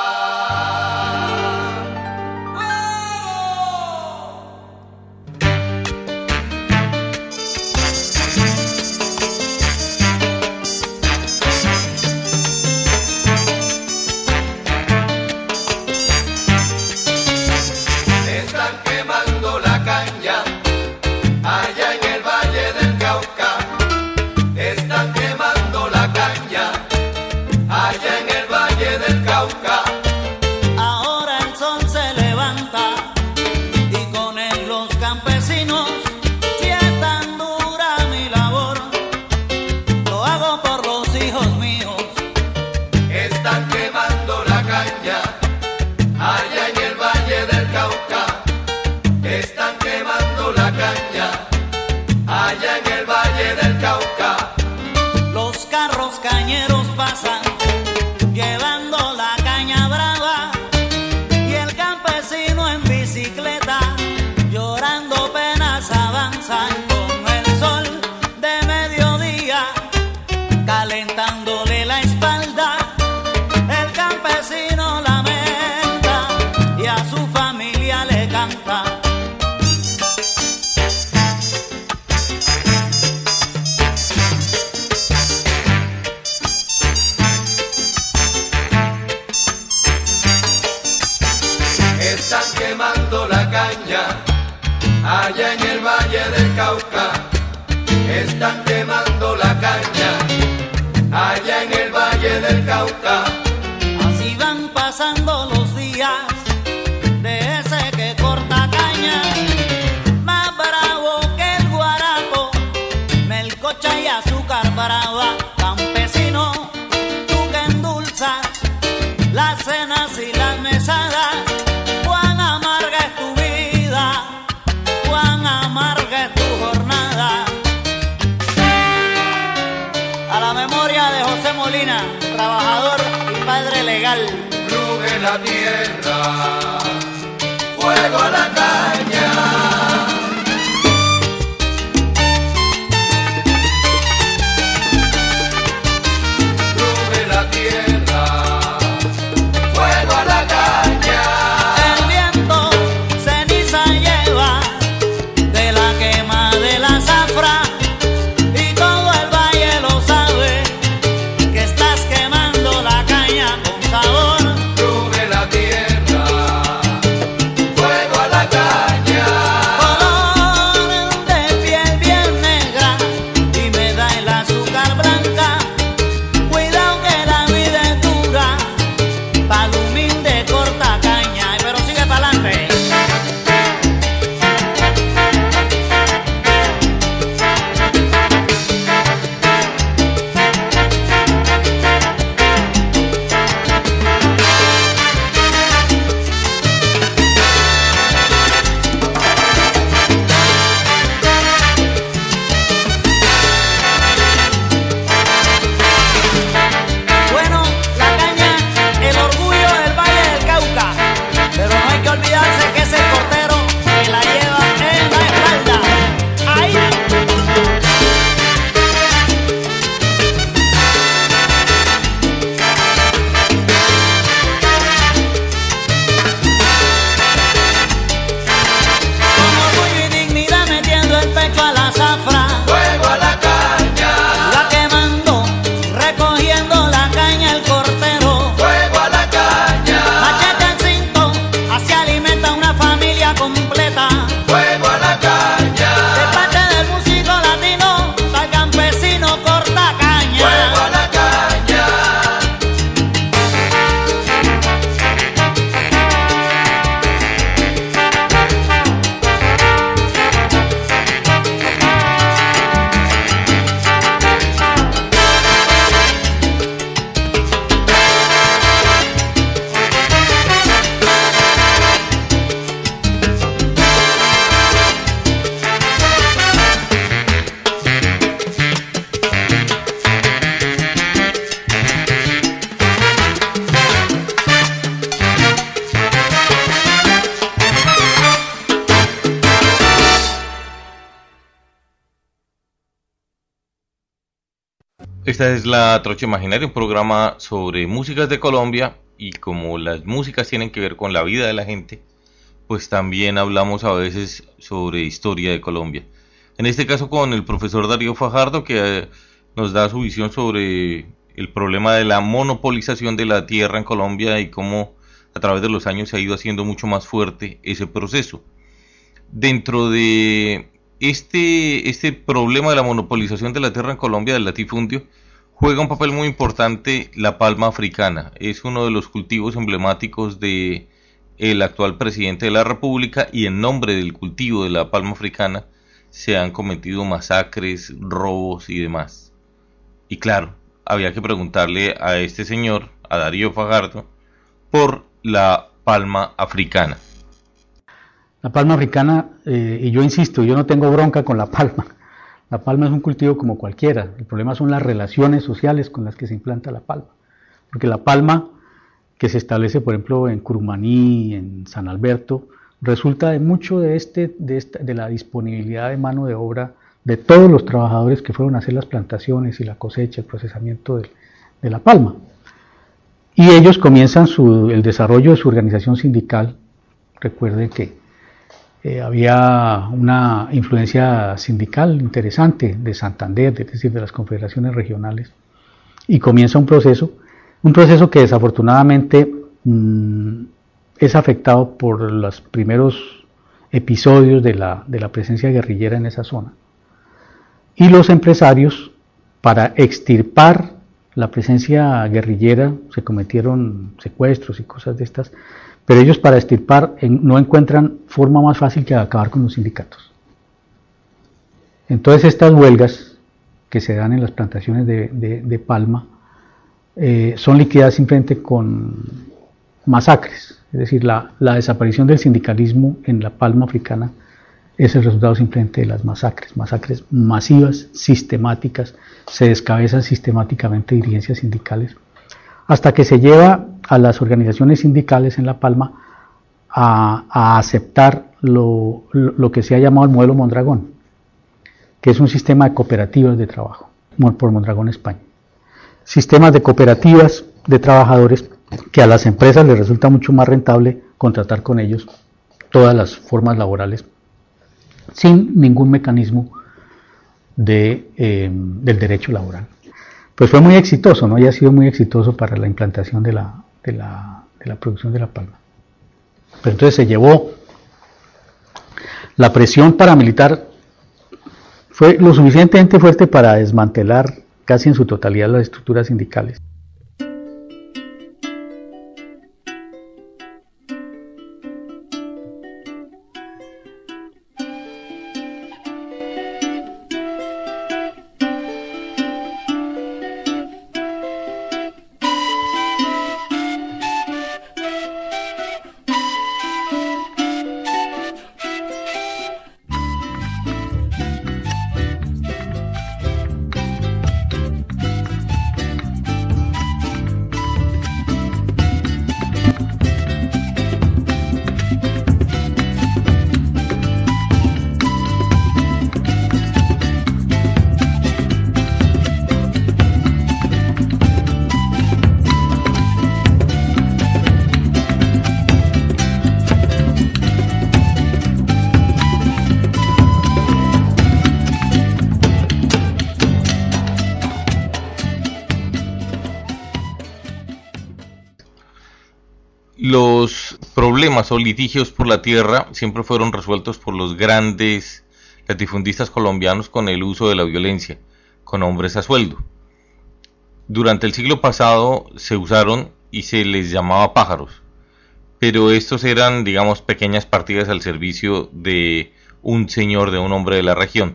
Están quemando la caña allá en el Valle del Cauca. Están quemando la caña allá en el Valle del Cauca. Ahora el sol se levanta y con él los campesinos. Si es tan dura mi labor, lo hago por los hijos míos. Están quemando la caña allá en el Valle del Cauca. Están quemando la caña allá en el Valle del Cauca. Los carros cañeros pasan llevando la caña brava y el campesino en bicicleta llorando penas avanzan con el sol de mediodía calentándole la espalda. El campesino lamenta y a su familia le canta. Están quemando la caña allá en el Valle del Cauca. Están quemando la caña allá en el Valle del Cauca. Así van pasando los días de ese que corta caña, más bravo que el guarapo, melcocha y azúcar brava. Campesino, tú que endulzas las cenas y las mesadas, cuán amarga es tu vida, cuán amarga es tu jornada. A la memoria de José Molina, trabajador y padre la tierra, fuego a la caña. Ruge la tierra, fuego a la caña. El viento ceniza lleva de la quema de la zafra, y todo el valle lo sabe, que estás quemando la caña con sabor. Ruge la tierra, fuego a la caña. Color de piel bien negra y me da el azúcar blanca. Cuidado que la vida es dura, pa'l humilde corta caña. Ay, pero sigue pa'lante. Bueno, la caña, el orgullo del Valle del Cauca, pero no hay que olvidarse que es el portero que la lleva en la espalda. ¡Ahí! Con orgullo y dignidad metiendo el pecho a la zafra, Fuego a la caña, va quemando, recogiendo la caña el cortero. fuego a la caña, Machete al cinto, así alimenta una familia completa. fuego a la caña, De parte del músico latino, al campesino corta caña. fuego a la caña. Esta es La Trocha Imaginaria, un programa sobre músicas de Colombia, y como las músicas tienen que ver con la vida de la gente, pues también hablamos a veces sobre historia de Colombia. En este caso con el profesor Darío Fajardo, que eh, nos da su visión sobre el problema de la monopolización de la tierra en Colombia y cómo a través de los años se ha ido haciendo mucho más fuerte ese proceso. Dentro de este, este problema de la monopolización de la tierra en Colombia, del latifundio, juega un papel muy importante la palma africana. Es uno de los cultivos emblemáticos de el actual presidente de la República, y en nombre del cultivo de la palma africana se han cometido masacres, robos y demás. Y claro, había que preguntarle a este señor, a Darío Fajardo, por la palma africana. La palma africana, eh, y yo insisto, yo no tengo bronca con la palma. La palma es un cultivo como cualquiera. El problema son las relaciones sociales con las que se implanta la palma. Porque la palma que se establece, por ejemplo, en Curumaní, en San Alberto, resulta de mucho de, este, de, esta, de la disponibilidad de mano de obra de todos los trabajadores que fueron a hacer las plantaciones y la cosecha, el procesamiento de, de la palma. Y ellos comienzan su, el desarrollo de su organización sindical. Recuerden que eh, había una influencia sindical interesante de Santander, es decir, de las confederaciones regionales, y comienza un proceso, un proceso que desafortunadamente mmm, es afectado por los primeros episodios de la, de la presencia guerrillera en esa zona. Y los empresarios, para extirpar la presencia guerrillera, se cometieron secuestros y cosas de estas, pero ellos para extirpar en, no encuentran forma más fácil que acabar con los sindicatos. Entonces estas huelgas que se dan en las plantaciones de, de, de palma eh, son liquidadas simplemente con masacres, es decir, la, la desaparición del sindicalismo en la palma africana es el resultado simplemente de las masacres, masacres masivas, sistemáticas, se descabezan sistemáticamente dirigencias sindicales, hasta que se lleva a las organizaciones sindicales en La Palma a, a aceptar lo, lo, lo que se ha llamado el modelo Mondragón, que es un sistema de cooperativas de trabajo, por Mondragón España. Sistemas de cooperativas de trabajadores que a las empresas les resulta mucho más rentable contratar con ellos todas las formas laborales sin ningún mecanismo de, eh, del derecho laboral. Pues fue muy exitoso, ¿no? Y ha sido muy exitoso para la implantación de la, de la, de la producción de la palma. Pero entonces se llevó la presión paramilitar, fue lo suficientemente fuerte para desmantelar casi en su totalidad las estructuras sindicales. Los problemas o litigios por la tierra siempre fueron resueltos por los grandes latifundistas colombianos con el uso de la violencia, con hombres a sueldo. Durante el siglo pasado se usaron y se les llamaba pájaros, pero estos eran, digamos, pequeñas partidas al servicio de un señor, de un hombre de la región.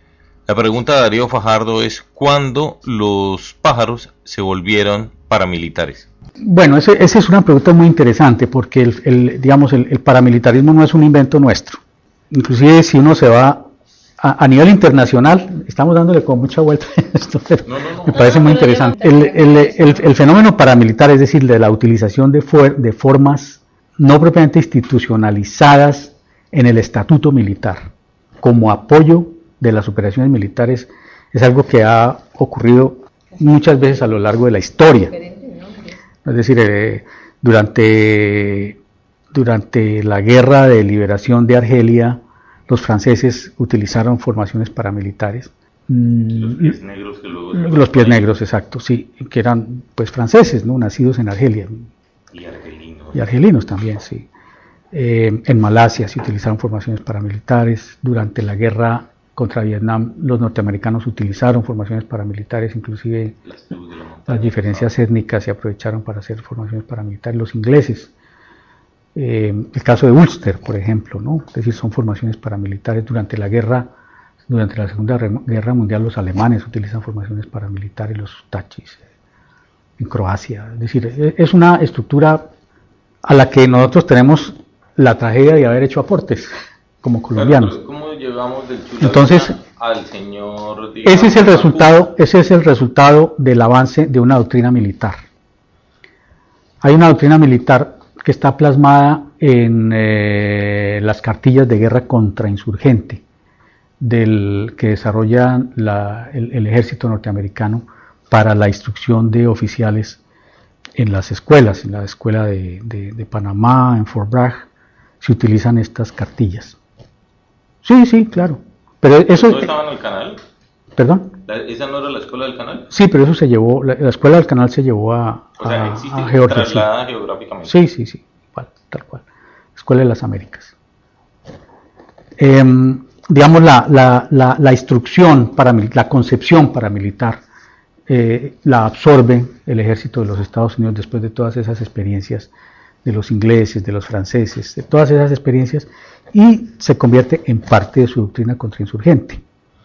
La pregunta de Darío Fajardo es: ¿cuándo los pájaros se volvieron paramilitares? Bueno, esa es una pregunta muy interesante, porque el, el, digamos, el, el paramilitarismo no es un invento nuestro. Inclusive si uno se va a, a nivel internacional, estamos dándole con mucha vuelta a esto, pero no, no, no. me parece muy interesante. El, el, el, el fenómeno paramilitar, es decir, de la utilización de, fuer, de formas no propiamente institucionalizadas en el estatuto militar, como apoyo de las operaciones militares, es algo que ha ocurrido muchas veces a lo largo de la historia. Es decir, eh, durante, durante la guerra de liberación de Argelia, los franceses utilizaron formaciones paramilitares. Los pies negros, que luego los pies negros, exacto, sí, que eran pues franceses, ¿no? Nacidos en Argelia. Y argelinos. Y argelinos también, sí. Eh, en Malasia se utilizaron formaciones paramilitares. Durante la guerra contra Vietnam, los norteamericanos utilizaron formaciones paramilitares, inclusive las, las diferencias étnicas se aprovecharon para hacer formaciones paramilitares. Los ingleses, eh, el caso de Ulster, por ejemplo, ¿no? Es decir, son formaciones paramilitares. Durante la guerra, durante la Segunda Guerra Mundial, los alemanes utilizan formaciones paramilitares, los tachis, en Croacia. Es decir, es una estructura a la que nosotros tenemos la tragedia de haber hecho aportes como colombianos. Pero, ¿cómo llevamos del Chulavista Entonces, al señor, digamos, ese es el resultado, ese es el resultado del avance de una doctrina militar. Hay una doctrina militar que está plasmada en eh, las cartillas de guerra contrainsurgente del que desarrolla la, el, el ejército norteamericano para la instrucción de oficiales en las escuelas, en la escuela de, de, de Panamá, en Fort Bragg, se utilizan estas cartillas. Sí, sí, claro. Pero eso ¿No estaba en el canal? ¿Perdón? ¿Esa no era la escuela del canal? Sí, pero eso se llevó, la, la escuela del canal se llevó a, o sea, a, existe a Georgia. Traslada sí. geográficamente. Sí, sí, sí, igual, tal cual. Escuela de las Américas. Eh, digamos, la, la, la, la instrucción paramilitar, la concepción paramilitar, eh, la absorbe el ejército de los Estados Unidos después de todas esas experiencias de los ingleses, de los franceses, de todas esas experiencias, y se convierte en parte de su doctrina contrainsurgente.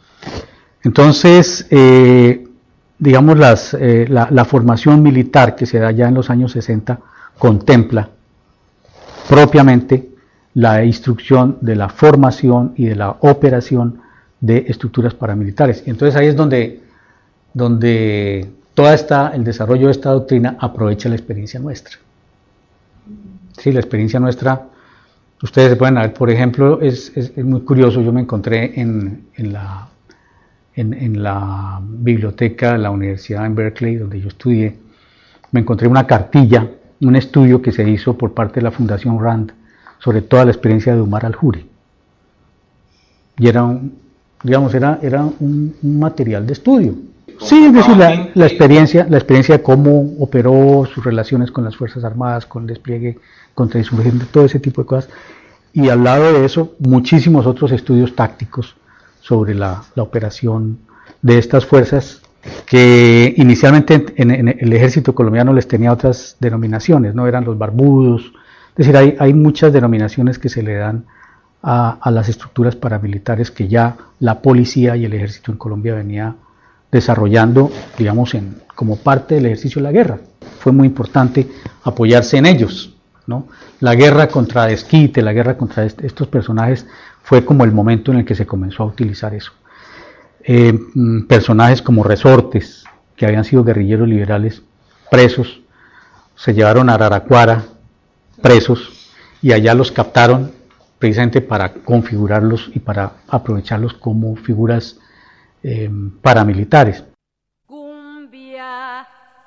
Entonces, eh, digamos, las, eh, la, la formación militar que se da ya en los años sesenta contempla propiamente la instrucción de la formación y de la operación de estructuras paramilitares. Y entonces ahí es donde, donde toda esta, el desarrollo de esta doctrina aprovecha la experiencia nuestra. Sí, la experiencia nuestra, ustedes se pueden ver, por ejemplo, es, es, es muy curioso, yo me encontré en, en, la, en, en la biblioteca de la universidad en Berkeley, donde yo estudié, me encontré una cartilla, un estudio que se hizo por parte de la Fundación Rand sobre toda la experiencia de Umar al-Huri. Y era un, digamos, era, era un, un material de estudio. Sí, es decir, la, la, experiencia, la experiencia de cómo operó, sus relaciones con las Fuerzas Armadas, con el despliegue contra insurgentes, todo ese tipo de cosas. Y al lado de eso, muchísimos otros estudios tácticos sobre la, la operación de estas fuerzas, que inicialmente en, en el ejército colombiano les tenía otras denominaciones, no eran los barbudos. Es decir, hay, hay muchas denominaciones que se le dan a, a las estructuras paramilitares que ya la policía y el ejército en Colombia venía desarrollando, digamos, en, como parte del ejercicio de la guerra. Fue muy importante apoyarse en ellos, ¿no? La guerra contra Desquite, la guerra contra est estos personajes fue como el momento en el que se comenzó a utilizar eso. Eh, personajes como Resortes, que habían sido guerrilleros liberales, presos, se llevaron a Araraquara, presos, y allá los captaron precisamente para configurarlos y para aprovecharlos como figuras Eh, paramilitares. Cumbia,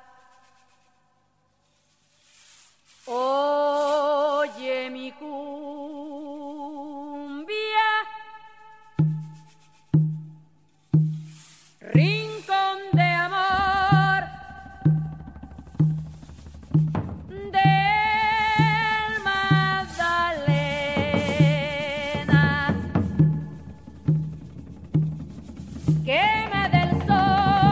oye mi cumbia, rincón de amor del Magdalena. Quema del sol.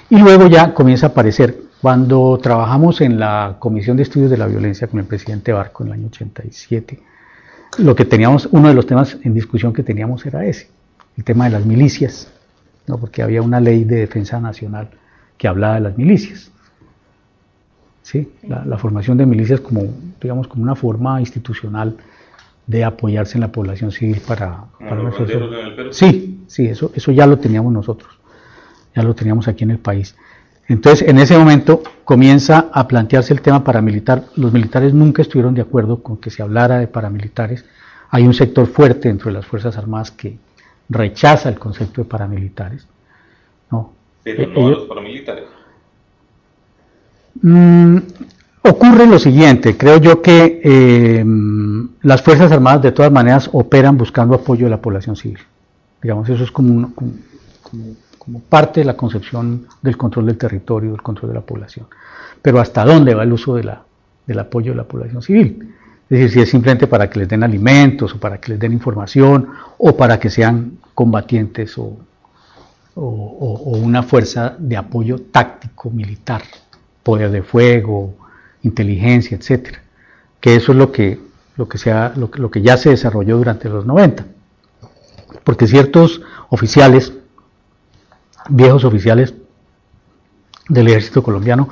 Y luego ya comienza a aparecer, cuando trabajamos en la Comisión de Estudios de la Violencia con el presidente Barco en el año ochenta y siete, lo que teníamos, uno de los temas en discusión que teníamos era ese, el tema de las milicias, ¿no? Porque había una ley de defensa nacional que hablaba de las milicias. ¿Sí? La, la formación de milicias como, digamos, como una forma institucional de apoyarse en la población civil para... para los banderos en el Perú. Sí, sí, eso, eso ya lo teníamos nosotros, ya lo teníamos aquí en el país. Entonces, en ese momento comienza a plantearse el tema paramilitar. Los militares nunca estuvieron de acuerdo con que se hablara de paramilitares. Hay un sector fuerte dentro de las Fuerzas Armadas que rechaza el concepto de paramilitares, ¿no? Pero Eh, no a ellos- los paramilitares. Mm, ocurre lo siguiente, creo yo que eh, las Fuerzas Armadas de todas maneras operan buscando apoyo de la población civil. Digamos, eso es como, un- como, como- como parte de la concepción del control del territorio, del control de la población. Pero ¿hasta dónde va el uso de la, del apoyo de la población civil? Es decir, si es simplemente para que les den alimentos, o para que les den información, o para que sean combatientes, o, o- o- o una fuerza de apoyo táctico militar, poder de fuego, inteligencia, etcétera. Que eso es lo que, lo que, se ha- lo, que- lo que ya se desarrolló durante los noventa. Porque ciertos oficiales, viejos oficiales del ejército colombiano,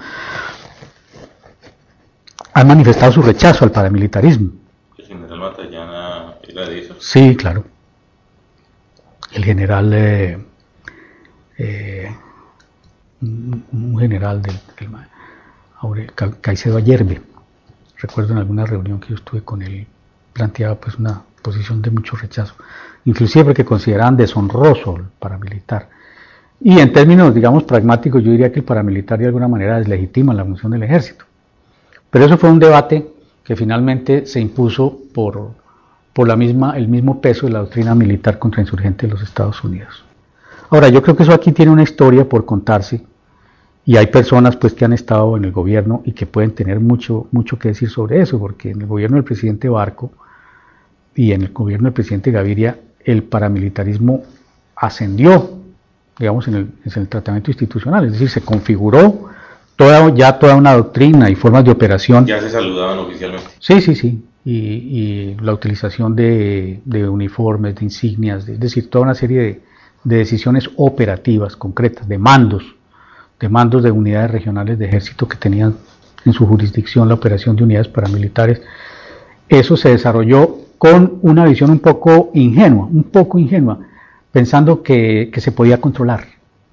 han manifestado su rechazo al paramilitarismo. El general Matallana era de esos. Sí, claro. El general, eh, eh, un, un general del, del ma- Aure- Ca- Caicedo Ayerbe, recuerdo en alguna reunión que yo estuve con él, planteaba pues una posición de mucho rechazo, inclusive porque consideraban deshonroso el paramilitar. Y en términos, digamos, pragmáticos, yo diría que el paramilitar de alguna manera deslegitima la función del ejército. Pero eso fue un debate que finalmente se impuso por, por la misma, el mismo peso de la doctrina militar contrainsurgente de los Estados Unidos. Ahora, yo creo que eso aquí tiene una historia por contarse, y hay personas pues que han estado en el gobierno y que pueden tener mucho, mucho que decir sobre eso, porque en el gobierno del presidente Barco y en el gobierno del presidente Gaviria el paramilitarismo ascendió, digamos, en el, en el tratamiento institucional, es decir, se configuró toda, ya toda una doctrina y formas de operación. Ya se saludaban oficialmente. Sí, sí, sí, y, y la utilización de, de uniformes, de insignias, de, es decir, toda una serie de, de decisiones operativas, concretas, de mandos, de mandos de unidades regionales de ejército que tenían en su jurisdicción la operación de unidades paramilitares. Eso se desarrolló con una visión un poco ingenua, un poco ingenua, pensando que, que se podía controlar.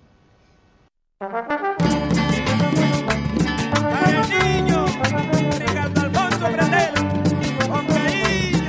Para el niño, Ricardo Alfonso Pradel, con cariño.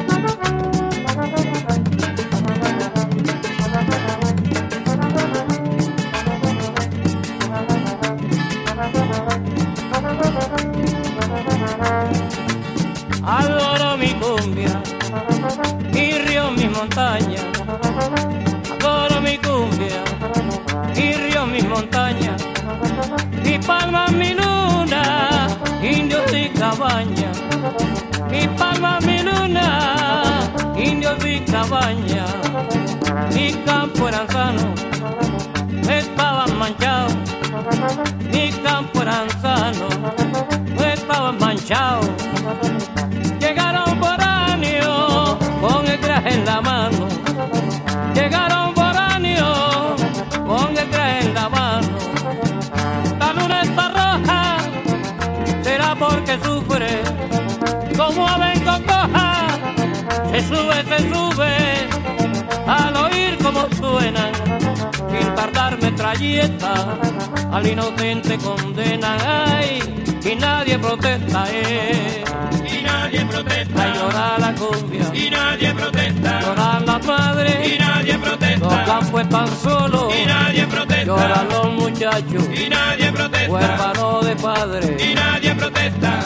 Adoro mi cumbia, mi río, mi montaña. Adoro mi cumbia, mi río, mi montaña. Mi palma, mi luna, indios y cabaña. Mi palma, mi luna, indios y cabaña. Mi campo era sano, estaban manchados. Mi campo era sano, estaban manchados. Llegaron foráneos con el traje en la mano. Llegaron foráneos con el traje en la mano. La luna está roja, será porque sufre. Como ave en congoja, se sube, se sube. Al oír cómo suenan, sin tardar metralleta, al inocente condenan. Ay, y nadie protesta, eh. Y nadie protesta. Ay, llora la cumbia, Y nadie protesta. lloran las madres, Y nadie los protesta. campos están solos, Y nadie protesta. lloran los muchachos, Y nadie protesta. huérfanos de padre. Y nadie protesta.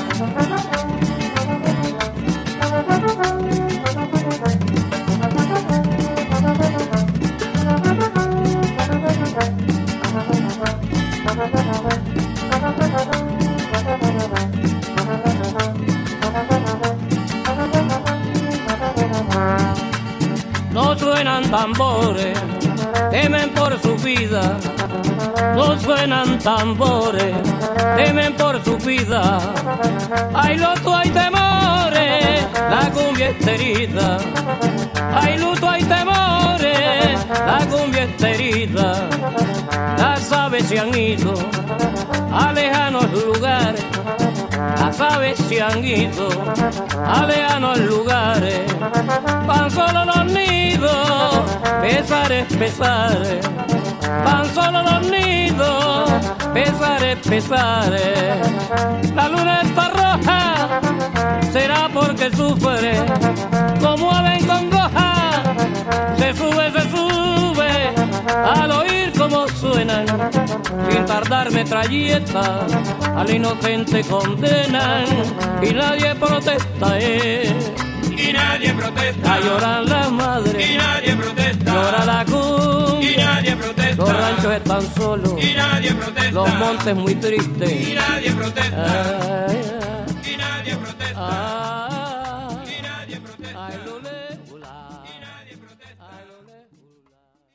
No suenan tambores, temen por su vida, no suenan tambores, temen por su vida. Hay luto, hay temores, la cumbia está herida. Hay luto, hay temores, la cumbia está herida. Las aves se han ido a lejanos lugares. Las aves se han ido a lejanos lugares. Van solo los nidos, pesares, pesares. Van solo los nidos, pesares, pesares. La luna está roja, será porque sufre. Como ave en congoja, se sube, se sube, al oír cómo suenan. Sin tardar metralleta, al inocente condenan. Y nadie protesta, eh. Y nadie protesta. A llorar las madres. Y nadie protesta. Llora la cumbia. Y nadie protesta. Los ranchos están solos. Y nadie protesta. Los montes muy tristes. Y nadie protesta. Ay, Y nadie protesta. ay, Y nadie protesta. ay, lo le- ula. Y nadie protesta. Ay, lo le- ula.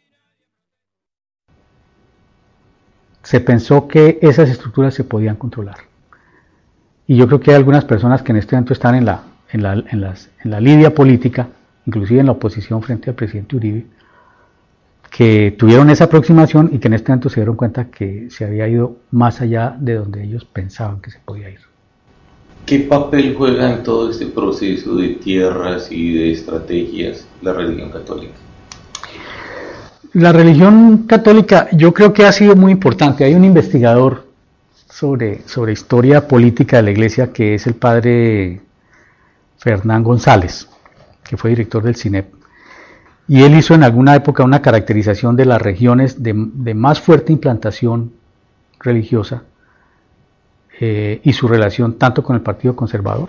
Se pensó que esas estructuras se podían controlar. Y yo creo que hay algunas personas que en este momento están en la, en la, en las, en la lidia política, inclusive en la oposición frente al presidente Uribe, que tuvieron esa aproximación y que en este momento se dieron cuenta que se había ido más allá de donde ellos pensaban que se podía ir. ¿Qué papel juega en todo este proceso de tierras y de estrategias la religión católica? La religión católica yo creo que ha sido muy importante. Hay un investigador sobre, sobre historia política de la iglesia que es el padre Fernán González, que fue director del CINEP. Y él hizo en alguna época una caracterización de las regiones de, de más fuerte implantación religiosa eh, y su relación tanto con el Partido Conservador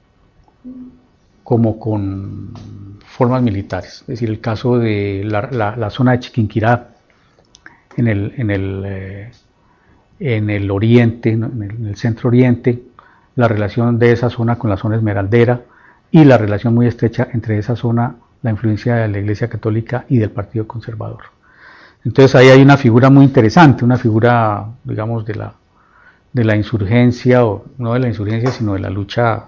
como con formas militares. Es decir, el caso de la, la, la zona de Chiquinquirá en el, en el, eh, en el oriente, en el, en el centro oriente, la relación de esa zona con la zona esmeraldera y la relación muy estrecha entre esa zona, la influencia de la Iglesia Católica y del Partido Conservador. Entonces ahí hay una figura muy interesante, una figura, digamos, de la, de la insurgencia, o no de la insurgencia, sino de la lucha,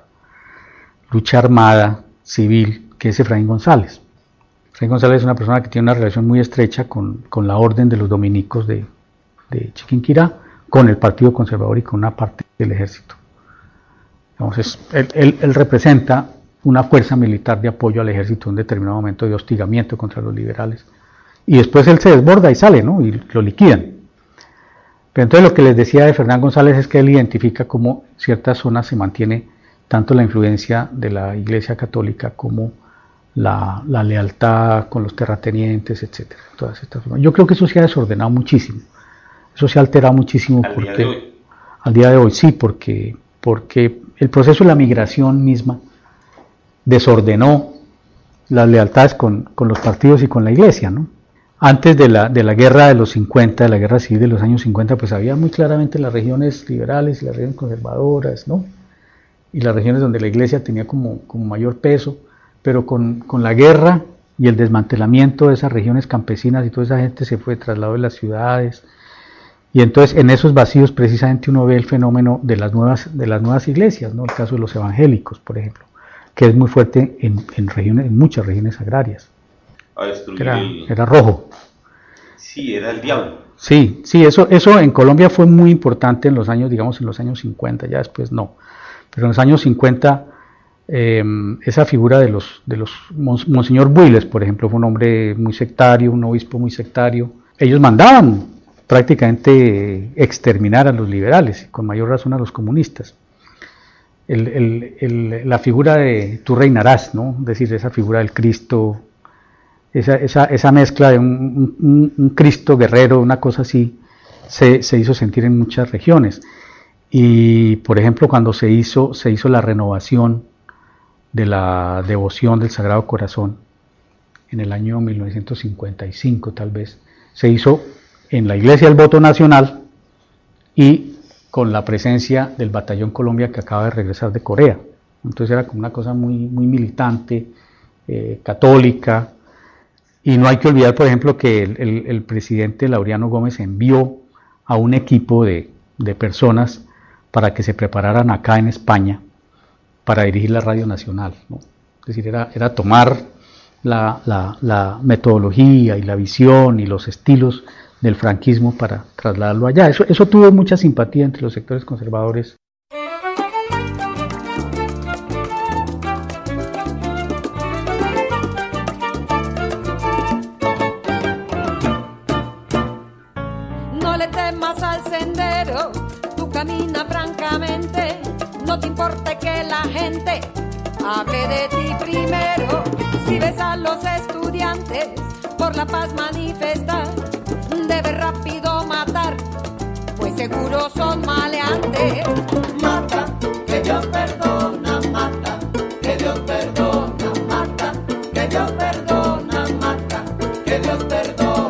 lucha armada, civil, que es Efraín González. Efraín González es una persona que tiene una relación muy estrecha con, con la orden de los dominicos de, de Chiquinquirá, con el Partido Conservador y con una parte del ejército. Entonces, él, él, él representa una fuerza militar de apoyo al ejército en un determinado momento de hostigamiento contra los liberales. Y después él se desborda y sale, ¿no? Y lo liquidan. Pero entonces lo que les decía de Fernán González es que él identifica cómo ciertas zonas se mantiene tanto la influencia de la Iglesia Católica como la, la lealtad con los terratenientes, etcétera. Todas estas formas. Yo creo que eso se ha desordenado muchísimo. Eso se ha alterado muchísimo. Al porque, día de hoy. Al día de hoy, sí, porque, porque el proceso de la migración misma desordenó las lealtades con, con los partidos y con la iglesia, ¿no? Antes de la, de la guerra de los cincuenta, de la guerra civil de los años cincuenta, pues había muy claramente las regiones liberales y las regiones conservadoras, ¿no? Y las regiones donde la iglesia tenía como, como mayor peso, pero con, con la guerra y el desmantelamiento de esas regiones campesinas y toda esa gente se fue, trasladó de las ciudades, y entonces en esos vacíos precisamente uno ve el fenómeno de las nuevas, de las nuevas iglesias, ¿no? El caso de los evangélicos, por ejemplo, que es muy fuerte en, en, regiones, en muchas regiones agrarias. A destruir Era, el... era rojo. Sí, era el diablo. Sí, sí, eso, eso en Colombia fue muy importante en los años, digamos, en los años cincuenta, ya después no. Pero en los años cincuenta, eh, esa figura de los, de los Monseñor Builes, por ejemplo, fue un hombre muy sectario, un obispo muy sectario. Ellos mandaban prácticamente exterminar a los liberales, con mayor razón a los comunistas. El, el, el, la figura de tú reinarás, ¿no? Es decir, esa figura del Cristo, esa, esa, esa mezcla de un, un, un Cristo guerrero, una cosa así, se, se hizo sentir en muchas regiones. Y, por ejemplo, cuando se hizo, se hizo la renovación de la devoción del Sagrado Corazón, en el año mil novecientos cincuenta y cinco tal vez, se hizo en la Iglesia del Voto Nacional y con la presencia del Batallón Colombia que acaba de regresar de Corea. Entonces era como una cosa muy, muy militante, eh, católica, Y no hay que olvidar, por ejemplo, que el, el, el presidente Laureano Gómez envió a un equipo de, de personas para que se prepararan acá en España para dirigir la Radio Nacional, ¿no? Es decir, era, era tomar la, la, la metodología y la visión y los estilos del franquismo para trasladarlo allá. Eso, eso tuvo mucha simpatía entre los sectores conservadores. No le temas al sendero, tú camina francamente, no te importe que la gente hable de ti primero. Si ves a los estudiantes por la paz manifestar, debes rápido matar, pues seguro son maleantes. Mata, que Dios perdona, mata, que Dios perdona, mata, que Dios perdona, mata, que Dios perdona.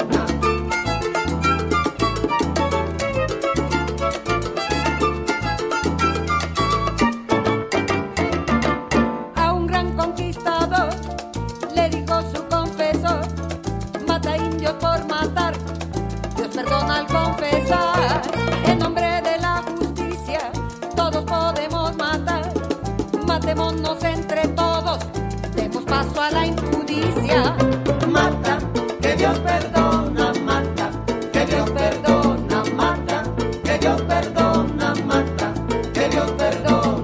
A un gran conquistador le dijo su confesor, mata indios por matar, Dios perdona al confesar. En nombre de la justicia todos podemos matar, matémonos entre todos, demos paso a la impudicia. Mata, que Dios perdona, mata, que Dios perdona, mata, que Dios perdona, mata, que Dios perdona.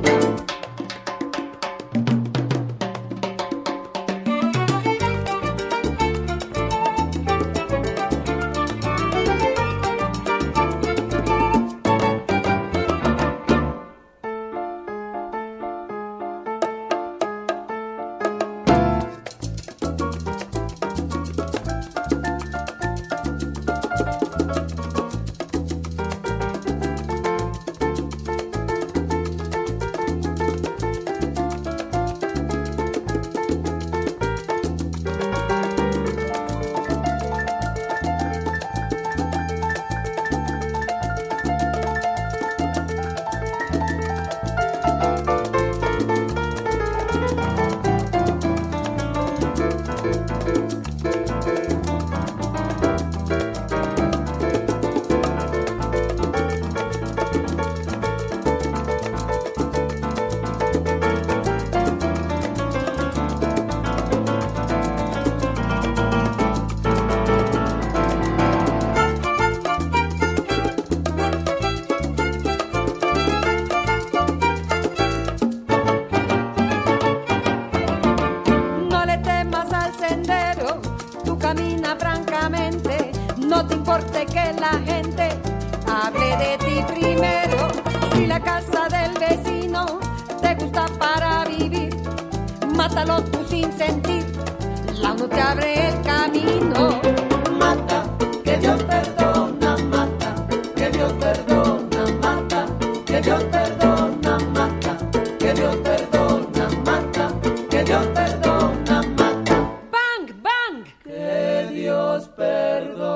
No le temas al sendero, tú camina francamente, no te importe que la gente hable de ti primero. Si la casa del vecino te gusta para vivir, mátalo tú sin sentir, la no te abre el camino. Mata, que Dios perdona, mata, que Dios perdona, mata, que Dios perdona, mata, que Dios perdona, mata, que Dios perdona, mata. Bang, bang. Que Dios perdona.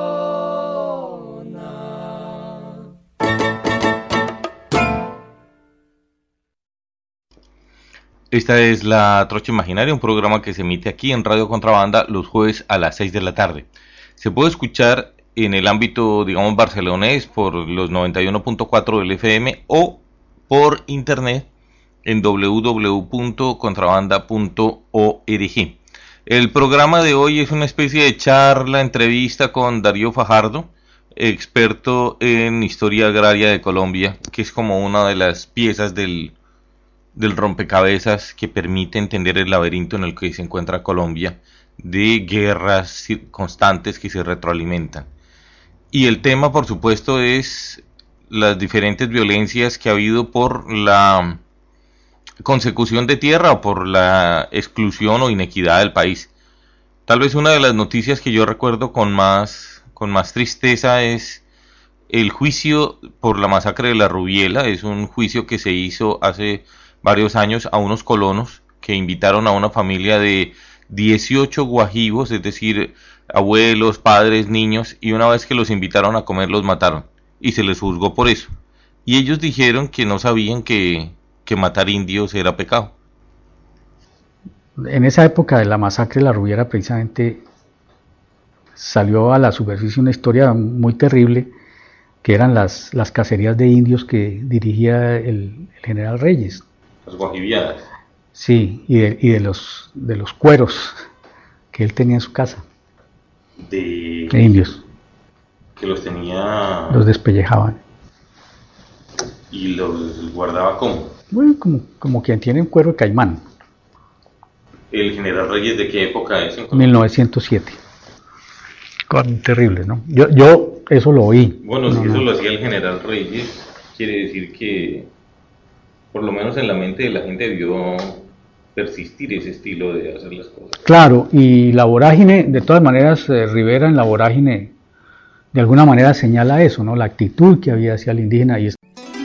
Esta es La Trocha Imaginaria, un programa que se emite aquí en Radio Contrabanda los jueves a las seis de la tarde. Se puede escuchar en el ámbito, digamos, barcelonés por los noventa y uno punto cuatro del F M o por internet en doble u doble u doble u punto contrabanda punto org. El programa de hoy es una especie de charla, entrevista con Darío Fajardo, experto en historia agraria de Colombia, que es como una de las piezas del del rompecabezas que permite entender el laberinto en el que se encuentra Colombia, de guerras constantes que se retroalimentan. Y el tema, por supuesto, es las diferentes violencias que ha habido por la consecución de tierra o por la exclusión o inequidad del país. Tal vez una de las noticias que yo recuerdo con más, con más tristeza es el juicio por la masacre de la Rubiela. Es un juicio que se hizo hace varios años a unos colonos que invitaron a una familia de dieciocho guajivos, es decir, abuelos, padres, niños, y una vez que los invitaron a comer los mataron y se les juzgó por eso. Y ellos dijeron que no sabían que, que matar indios era pecado. En esa época de la masacre de la Rubiera, precisamente salió a la superficie una historia muy terrible, que eran las, las cacerías de indios que dirigía el, el general Reyes. Las guajibiadas. Sí, y de, y de los de los cueros que él tenía en su casa. De, de indios. Que los tenía... Los despellejaban. ¿Y los guardaba cómo? Bueno, como, como quien tiene un cuero de caimán. ¿El general Reyes de qué época es? mil novecientos siete. Con, terrible, ¿no? Yo, yo eso lo oí. Bueno, no, si eso no. lo hacía el general Reyes, quiere decir que, por lo menos en la mente de la gente, debió persistir ese estilo de hacer las cosas. Claro, y la vorágine, de todas maneras, eh, Rivera en la vorágine, de alguna manera señala eso, ¿no? La actitud que había hacia el indígena. Y es...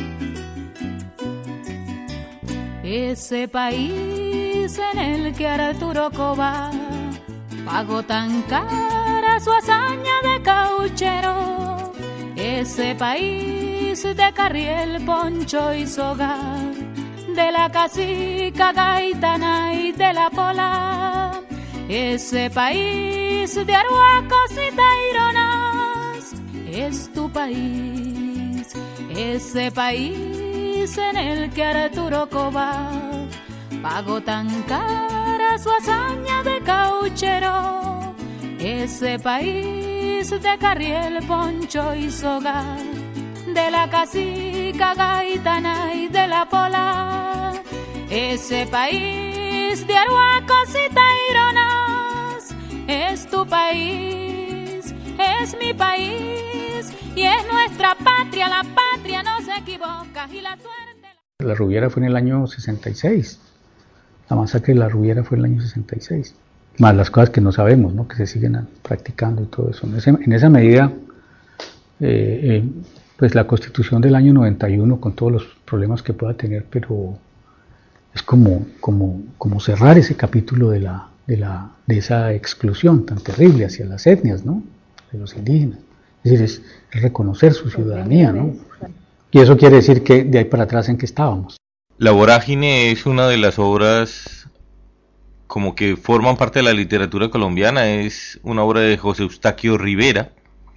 Ese país en el que Arturo Coba pagó tan cara su hazaña de cauchero, ese país de Carriel, Poncho y Soga, de la cacica Gaitana y de la Pola, ese país de Arhuacos y Taironas, es tu país, ese país en el que Arturo Coba pagó tan cara su hazaña de cauchero, ese país de Carriel, Poncho y Soga, de la cacica Gaitana y de la Pola, ese país de Arhuacos y Taironas, es tu país, es mi país, y es nuestra patria, la patria no se equivoca, y la suerte... La Rubiera fue en el año sesenta y seis. La masacre de la Rubiera fue en el año sesenta y seis. Más las cosas que no sabemos, ¿no? Que se siguen practicando y todo eso. En, ese, en esa medida, eh, eh, pues la Constitución del año noventa y uno, con todos los problemas que pueda tener, pero es como, como, como cerrar ese capítulo de, la, de, la, de esa exclusión tan terrible hacia las etnias, ¿no? De los indígenas. Es decir, es, es reconocer su ciudadanía, ¿no? Y eso quiere decir que de ahí para atrás en que estábamos. La Vorágine es una de las obras como que forman parte de la literatura colombiana, es una obra de José Eustaquio Rivera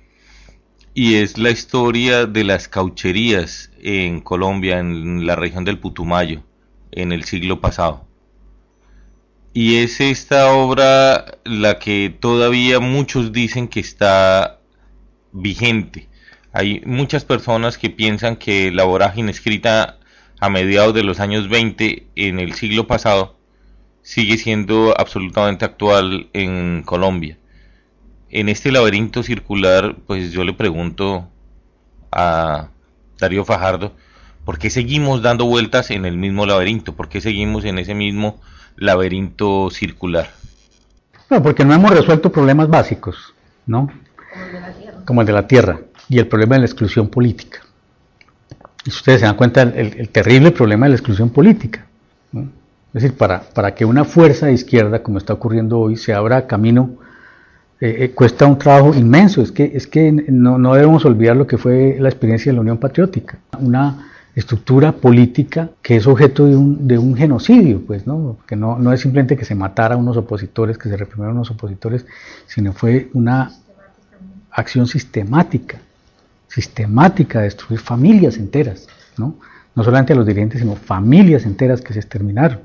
y es la historia de las caucherías en Colombia, en la región del Putumayo, en el siglo pasado. Y es esta obra la que todavía muchos dicen que está vigente. Hay muchas personas que piensan que la Vorágine, escrita a mediados de los años veinte en el siglo pasado, sigue siendo absolutamente actual en Colombia. En este laberinto circular, pues yo le pregunto a Darío Fajardo, ¿por qué seguimos dando vueltas en el mismo laberinto? ¿Por qué seguimos en ese mismo laberinto circular? No, porque no hemos resuelto problemas básicos, ¿no? Como el de la tierra. Como el de la tierra. Y el problema de la exclusión política. Y si ustedes se dan cuenta, el, el terrible problema de la exclusión política, ¿no? Es decir, para, para que una fuerza de izquierda, como está ocurriendo hoy, se abra camino, eh, eh, cuesta un trabajo inmenso. Es que, es que no, no debemos olvidar lo que fue la experiencia de la Unión Patriótica. Una estructura política que es objeto de un, de un genocidio, pues, ¿no? Que no, no es simplemente que se matara a unos opositores, que se reprimieron a unos opositores, sino fue una acción sistemática. sistemática de destruir familias enteras, ¿no? No solamente a los dirigentes, sino familias enteras que se exterminaron.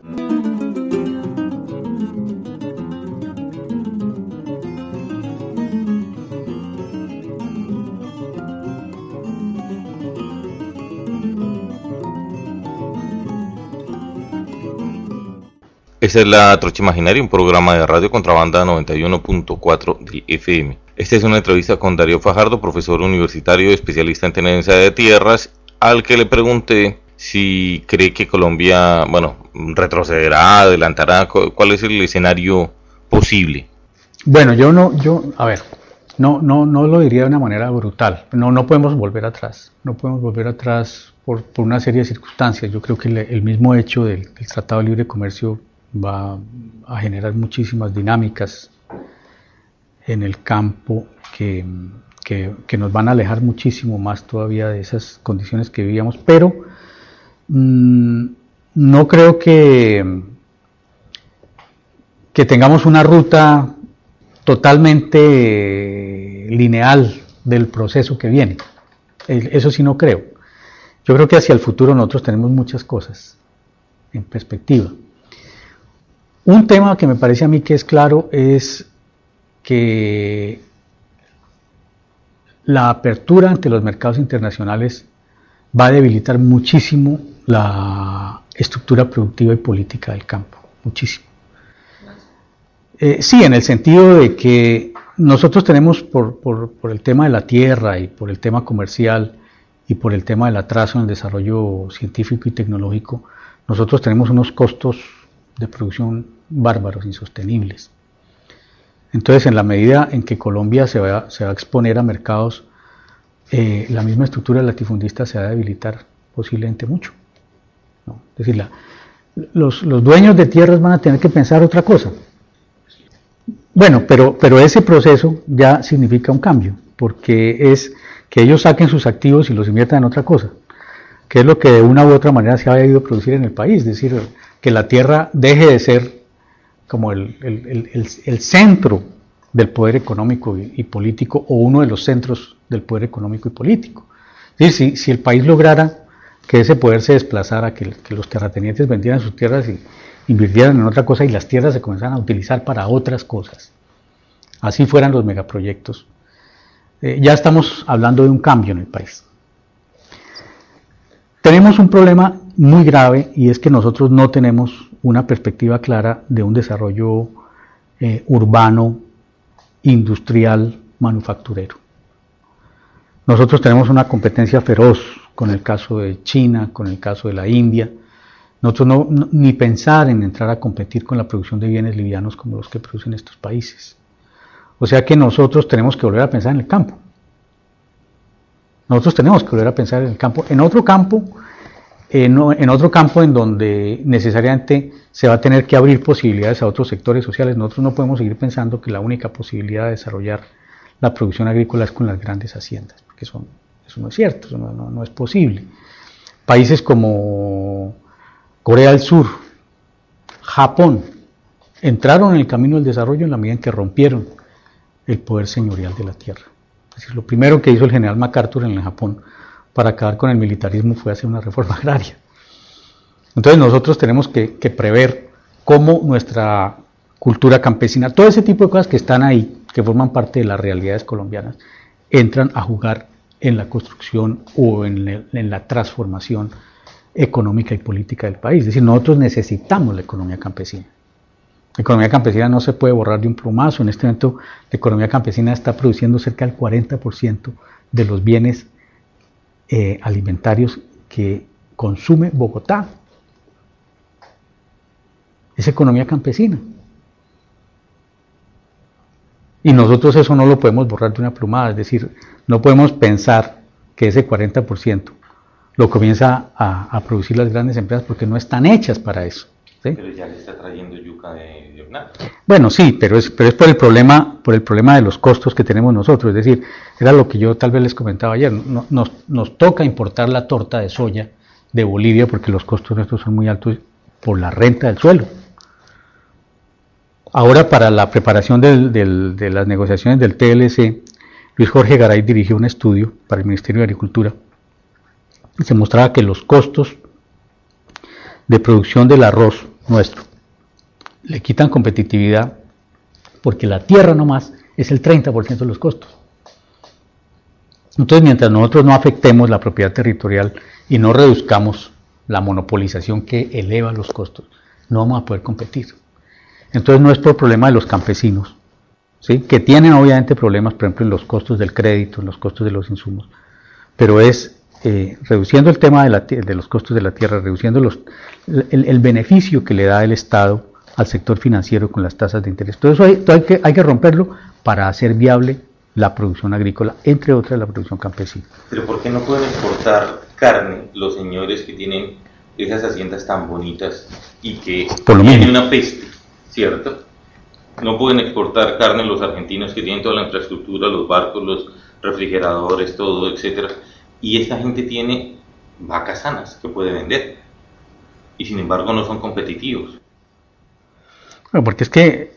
Esta es La Trocha Imaginaria, un programa de Radio Contrabanda noventa y uno punto cuatro de F M. Esta es una entrevista con Darío Fajardo, profesor universitario, especialista en tenencia de tierras, al que le pregunté si cree que Colombia, bueno, retrocederá, adelantará, cuál es el escenario posible. Bueno, yo no, yo, a ver, no, no, no lo diría de una manera brutal. No, no podemos volver atrás. No podemos volver atrás por, por una serie de circunstancias. Yo creo que el, el mismo hecho del, del Tratado de Libre Comercio va a generar muchísimas dinámicas en el campo que, que, que nos van a alejar muchísimo más todavía de esas condiciones que vivíamos, pero mmm, no creo que, que tengamos una ruta totalmente lineal del proceso que viene. Eso sí no creo. Yo creo que hacia el futuro nosotros tenemos muchas cosas en perspectiva. Un tema que me parece a mí que es claro es que la apertura ante los mercados internacionales va a debilitar muchísimo la estructura productiva y política del campo, muchísimo. Eh, sí, en el sentido de que nosotros tenemos por, por, por el tema de la tierra y por el tema comercial y por el tema del atraso en el desarrollo científico y tecnológico, nosotros tenemos unos costos de producción bárbaros, insostenibles. Entonces, en la medida en que Colombia se va, se va a exponer a mercados, eh, la misma estructura latifundista se va a debilitar posiblemente mucho, ¿no? Es decir, la, los, los dueños de tierras van a tener que pensar otra cosa. Bueno, pero, pero ese proceso ya significa un cambio, porque es que ellos saquen sus activos y los inviertan en otra cosa, que es lo que de una u otra manera se ha ido a producir en el país, es decir, que la tierra deje de ser como el, el, el, el, el centro del poder económico y, y político, o uno de los centros del poder económico y político. Es decir, si, si el país lograra que ese poder se desplazara, que, que los terratenientes vendieran sus tierras y invirtieran en otra cosa y las tierras se comenzaran a utilizar para otras cosas, así fueran los megaproyectos, eh, ya estamos hablando de un cambio en el país. Tenemos un problema muy grave, y es que nosotros no tenemos una perspectiva clara de un desarrollo eh, urbano, industrial, manufacturero. Nosotros tenemos una competencia feroz con el caso de China, con el caso de la India. Nosotros no, no, ni pensar en entrar a competir con la producción de bienes livianos como los que producen estos países. O sea que nosotros tenemos que volver a pensar en el campo. Nosotros tenemos que volver a pensar en el campo, en otro campo, en, en otro campo en donde necesariamente se va a tener que abrir posibilidades a otros sectores sociales. Nosotros no podemos seguir pensando que la única posibilidad de desarrollar la producción agrícola es con las grandes haciendas, porque eso, eso no es cierto, eso no, no, no es posible. Países como Corea del Sur, Japón, entraron en el camino del desarrollo en la medida en que rompieron el poder señorial de la tierra. Es decir, lo primero que hizo el general MacArthur en el Japón para acabar con el militarismo fue hacer una reforma agraria. Entonces nosotros tenemos que, que prever cómo nuestra cultura campesina, todo ese tipo de cosas que están ahí, que forman parte de las realidades colombianas, entran a jugar en la construcción o en, el, en la transformación económica y política del país. Es decir, nosotros necesitamos la economía campesina. La economía campesina no se puede borrar de un plumazo. En este momento la economía campesina está produciendo cerca del cuarenta por ciento de los bienes eh, alimentarios que consume Bogotá. Es economía campesina. Y nosotros eso no lo podemos borrar de una plumada, es decir, no podemos pensar que ese cuarenta por ciento lo comienza a, a producir las grandes empresas porque no están hechas para eso, ¿sí? Pero ya le está trayendo yuca de Vietnam. Bueno, sí, pero es, pero es por el problema, por el problema de los costos que tenemos nosotros, es decir, era lo que yo tal vez les comentaba ayer, no, nos, nos toca importar la torta de soya de Bolivia porque los costos nuestros son muy altos por la renta del suelo. Ahora, para la preparación del, del, de las negociaciones del T L C, Luis Jorge Garay dirigió un estudio para el Ministerio de Agricultura y se mostraba que los costos de producción del arroz nuestro le quitan competitividad porque la tierra nomás es el treinta por ciento de los costos. Entonces, mientras nosotros no afectemos la propiedad territorial y no reduzcamos la monopolización que eleva los costos, no vamos a poder competir. Entonces no es por problema de los campesinos, ¿sí? Que tienen obviamente problemas, por ejemplo, en los costos del crédito, en los costos de los insumos, pero es eh, reduciendo el tema de, la, de los costos de la tierra, reduciendo los, el, el beneficio que le da el Estado al sector financiero con las tasas de interés. Todo eso hay, todo hay, que, hay que romperlo para hacer viable la producción agrícola, entre otras la producción campesina. Pero ¿por qué no pueden exportar carne los señores que tienen esas haciendas tan bonitas y que tienen una peste? ¿Cierto? No pueden exportar carne los argentinos que tienen toda la infraestructura, los barcos, los refrigeradores, todo, etcétera. Y esta gente tiene vacas sanas que puede vender. Y sin embargo no son competitivos. Bueno, porque es que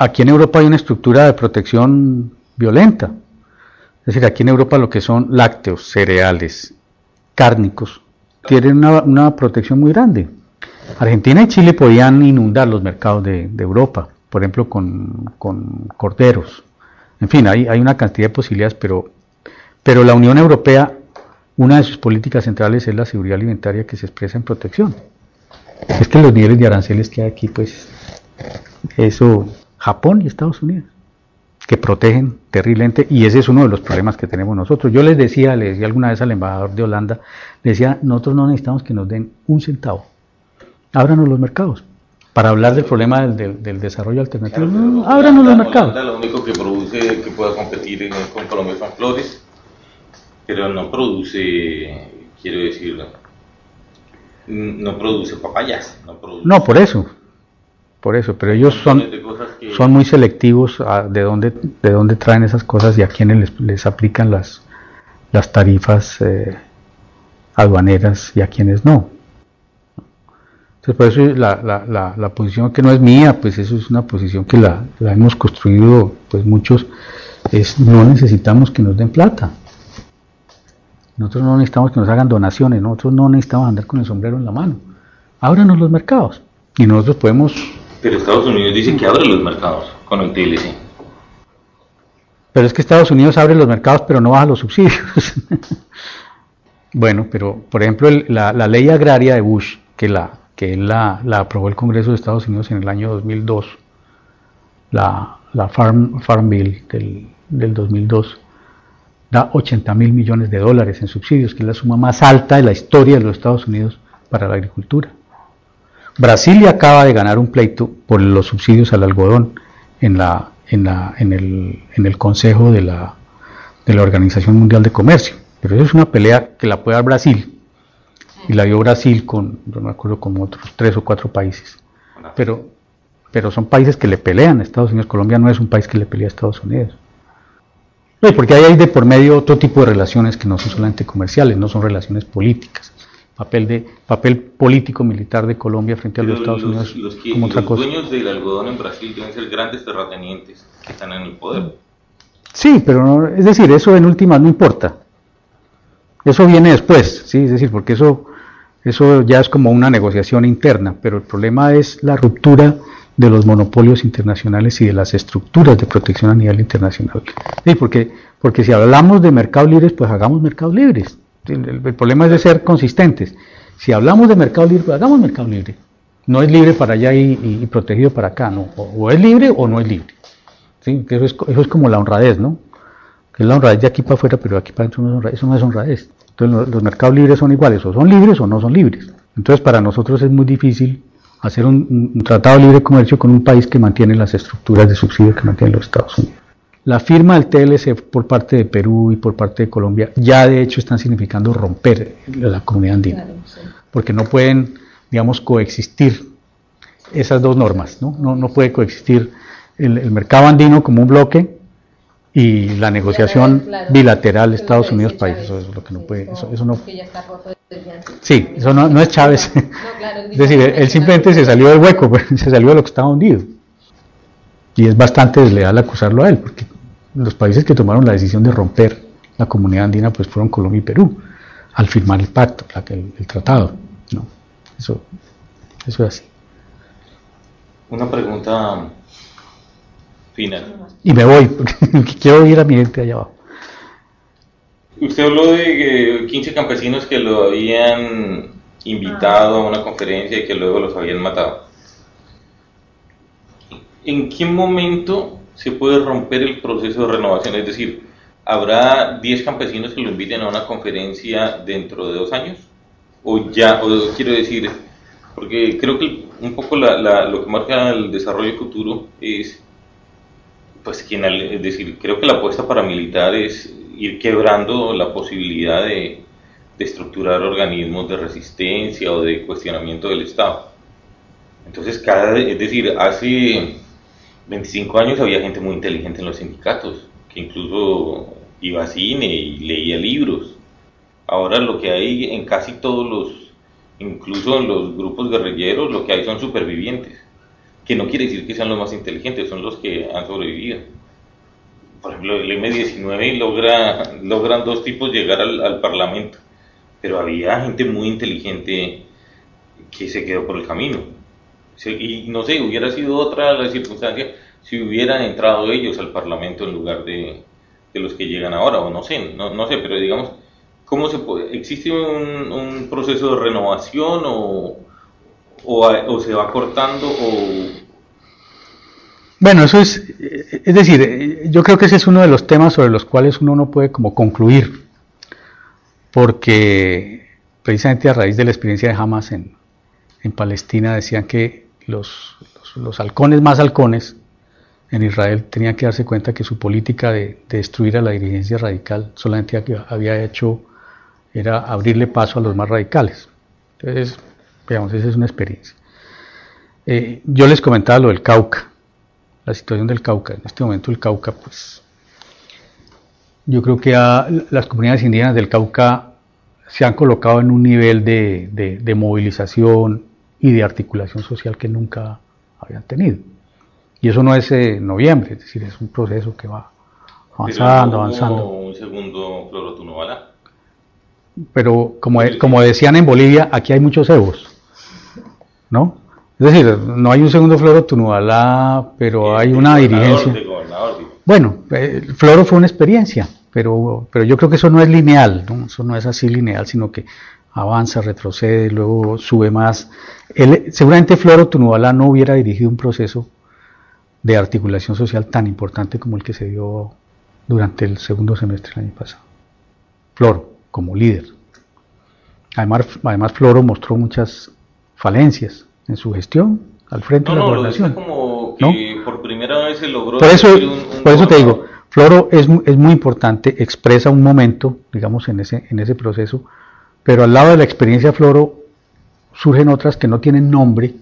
aquí en Europa hay una estructura de protección violenta. Es decir, aquí en Europa lo que son lácteos, cereales, cárnicos, tienen una, una protección muy grande. Argentina y Chile podían inundar los mercados de, de Europa, por ejemplo, con, con corderos. En fin, hay, hay una cantidad de posibilidades, pero, pero la Unión Europea, una de sus políticas centrales es la seguridad alimentaria que se expresa en protección. Es que los niveles de aranceles que hay aquí, pues, eso, Japón y Estados Unidos, que protegen terriblemente, y ese es uno de los problemas que tenemos nosotros. Yo les decía, le decía alguna vez al embajador de Holanda, le decía, nosotros no necesitamos que nos den un centavo, ábranos los mercados. Para hablar del problema del, del, del desarrollo alternativo, Claro, no, pero ábranos los Holanda- mercados. Holanda lo único que produce que pueda competir en- con Colombia son flores, pero no produce, quiero decir, no produce papayas, no produce No, por eso, por eso, pero ellos son, montones de cosas que- son muy selectivos a de dónde, de dónde traen esas cosas y a quienes les, les aplican las, las tarifas eh, aduaneras y a quienes no. Entonces, por eso la, la, la, la posición que no es mía, pues eso es una posición que la, la hemos construido, pues muchos, es no necesitamos que nos den plata. Nosotros no necesitamos que nos hagan donaciones, nosotros no necesitamos andar con el sombrero en la mano. Ábranos los mercados y nosotros podemos. Pero Estados Unidos dice que abre los mercados con el T L C. Pero es que Estados Unidos abre los mercados pero no baja los subsidios. Bueno, pero por ejemplo el- la, la ley agraria de Bush, que la que él la, la aprobó el Congreso de Estados Unidos en el año dos mil dos, la, la Farm, Farm Bill del, del dos mil dos, da ochenta mil millones de dólares en subsidios, que es la suma más alta de la historia de los Estados Unidos para la agricultura. Brasil acaba de ganar un pleito por los subsidios al algodón en, la, en, la, en, el, en el Consejo de la, de la Organización Mundial de Comercio, pero eso es una pelea que la puede dar Brasil, y la dio Brasil con, no me acuerdo, con otros tres o cuatro países, pero, pero son países que le pelean a Estados Unidos. Colombia no es un país que le pelea a Estados Unidos. No, porque ahí hay de por medio otro tipo de relaciones que no son solamente comerciales, no son relaciones políticas. Papel de papel político militar de Colombia frente a los Pero Estados los, Unidos los que- como otra los cosa. dueños del algodón en Brasil deben ser grandes terratenientes que están en el poder. Sí, pero no, es decir, eso en última no importa. Eso viene después, sí, es decir, porque eso eso ya es como una negociación interna, pero el problema es la ruptura de los monopolios internacionales y de las estructuras de protección a nivel internacional. Sí, porque porque si hablamos de mercados libres, pues hagamos mercados libres. El, el- el problema es de ser consistentes. Si hablamos de mercado libre, pues hagamos mercado libre. No es libre para allá y, y- y protegido para acá, no. O, o es libre o no es libre. ¿Sí? Que eso, es, co- eso es como la honradez, ¿no? Que es la honradez de aquí para afuera, pero de aquí para adentro no es honradez. Eso no es honradez. Entonces los, los mercados libres son iguales, o son libres o no son libres. Entonces para nosotros es muy difícil hacer un, un- un tratado de libre comercio con un país que mantiene las estructuras de subsidio que mantienen los Estados Unidos. La firma del T L C por parte de Perú y por parte de Colombia ya de hecho están significando romper la comunidad andina, porque no pueden, digamos, coexistir esas dos normas, ¿no? No, no puede coexistir el, el mercado andino como un bloque y la negociación claro, bilateral lo Estados que Unidos dice país, Chávez, eso es lo que no sí, puede, como eso, eso no, que ya está roto desde antes. sí, eso no, no es Chávez, No, claro, es decir, él, él simplemente se salió del hueco, pues, se salió de lo que estaba hundido, y es bastante desleal acusarlo a él, porque los países que tomaron la decisión de romper la comunidad andina, pues fueron Colombia y Perú, al firmar el pacto, la- el, el tratado, ¿no? Eso, eso es así. Una pregunta final. Y me voy, porque quiero ir a mi gente allá abajo. Usted habló de eh, quince campesinos que lo habían invitado a una conferencia y que luego los habían matado. ¿En qué momento se puede romper el proceso de renovación? Es decir, ¿habrá diez campesinos que lo inviten a una conferencia dentro de dos años? O ya, o quiero decir, porque creo que un poco la, la, lo que marca el desarrollo futuro es, pues, quien, al- es decir, creo que la apuesta paramilitar es ir quebrando la posibilidad de, de estructurar organismos de resistencia o de cuestionamiento del Estado. Entonces, cada, es decir, hace veinticinco años había gente muy inteligente en los sindicatos, que incluso iba a cine y leía libros. Ahora lo que hay en casi todos los, incluso en los grupos guerrilleros, lo que hay son supervivientes. que no quiere decir que sean los más inteligentes, son los que han sobrevivido. Por ejemplo, el eme diecinueve logra, logran dos tipos llegar al, al Parlamento, pero había gente muy inteligente que se quedó por el camino. Y no sé, hubiera sido otra la circunstancia si hubieran entrado ellos al Parlamento en lugar de, de los que llegan ahora, o no sé, no, no sé, pero digamos, ¿cómo se puede? ¿Existe un, un proceso de renovación o, o, o se va cortando o...? Bueno, eso es, es decir, yo creo que ese es uno de los temas sobre los cuales uno no puede como concluir, porque precisamente a raíz de la experiencia de Hamas en, en Palestina decían que los, los, los halcones más halcones en Israel tenían que darse cuenta que su política de, de destruir a la dirigencia radical solamente había hecho, era abrirle paso a los más radicales. Entonces, veamos, esa es una experiencia. Eh, yo les comentaba lo del Cauca. La situación del Cauca, en este momento el Cauca, pues, yo creo que a, las comunidades indígenas del Cauca se han colocado en un nivel de, de, de movilización y de articulación social que nunca habían tenido. Y eso no es eh, noviembre, es decir, es un proceso que va avanzando, avanzando. Un segundo Floro Tunubala. Pero como, como decían en Bolivia, aquí hay muchos cebos, ¿no? Es decir, no hay un segundo Floro Tunubala, pero hay una dirigencia. Bueno, el Floro fue una experiencia, pero, pero yo creo que eso no es lineal, ¿no? Eso no es así lineal, sino que avanza, retrocede, luego sube más. Él, seguramente Floro Tunubala no hubiera dirigido un proceso de articulación social tan importante como el que se dio durante el segundo semestre del año pasado. Floro, como líder. Además, además Floro mostró muchas falencias en su gestión al frente no, de la no, gobernación. Lo como que ¿no? Por primera vez se logró. Por eso, un, un por eso te digo, Floro es, es muy importante, expresa un momento, digamos, en ese, en ese proceso, pero al lado de la experiencia de Floro surgen otras que no tienen nombre,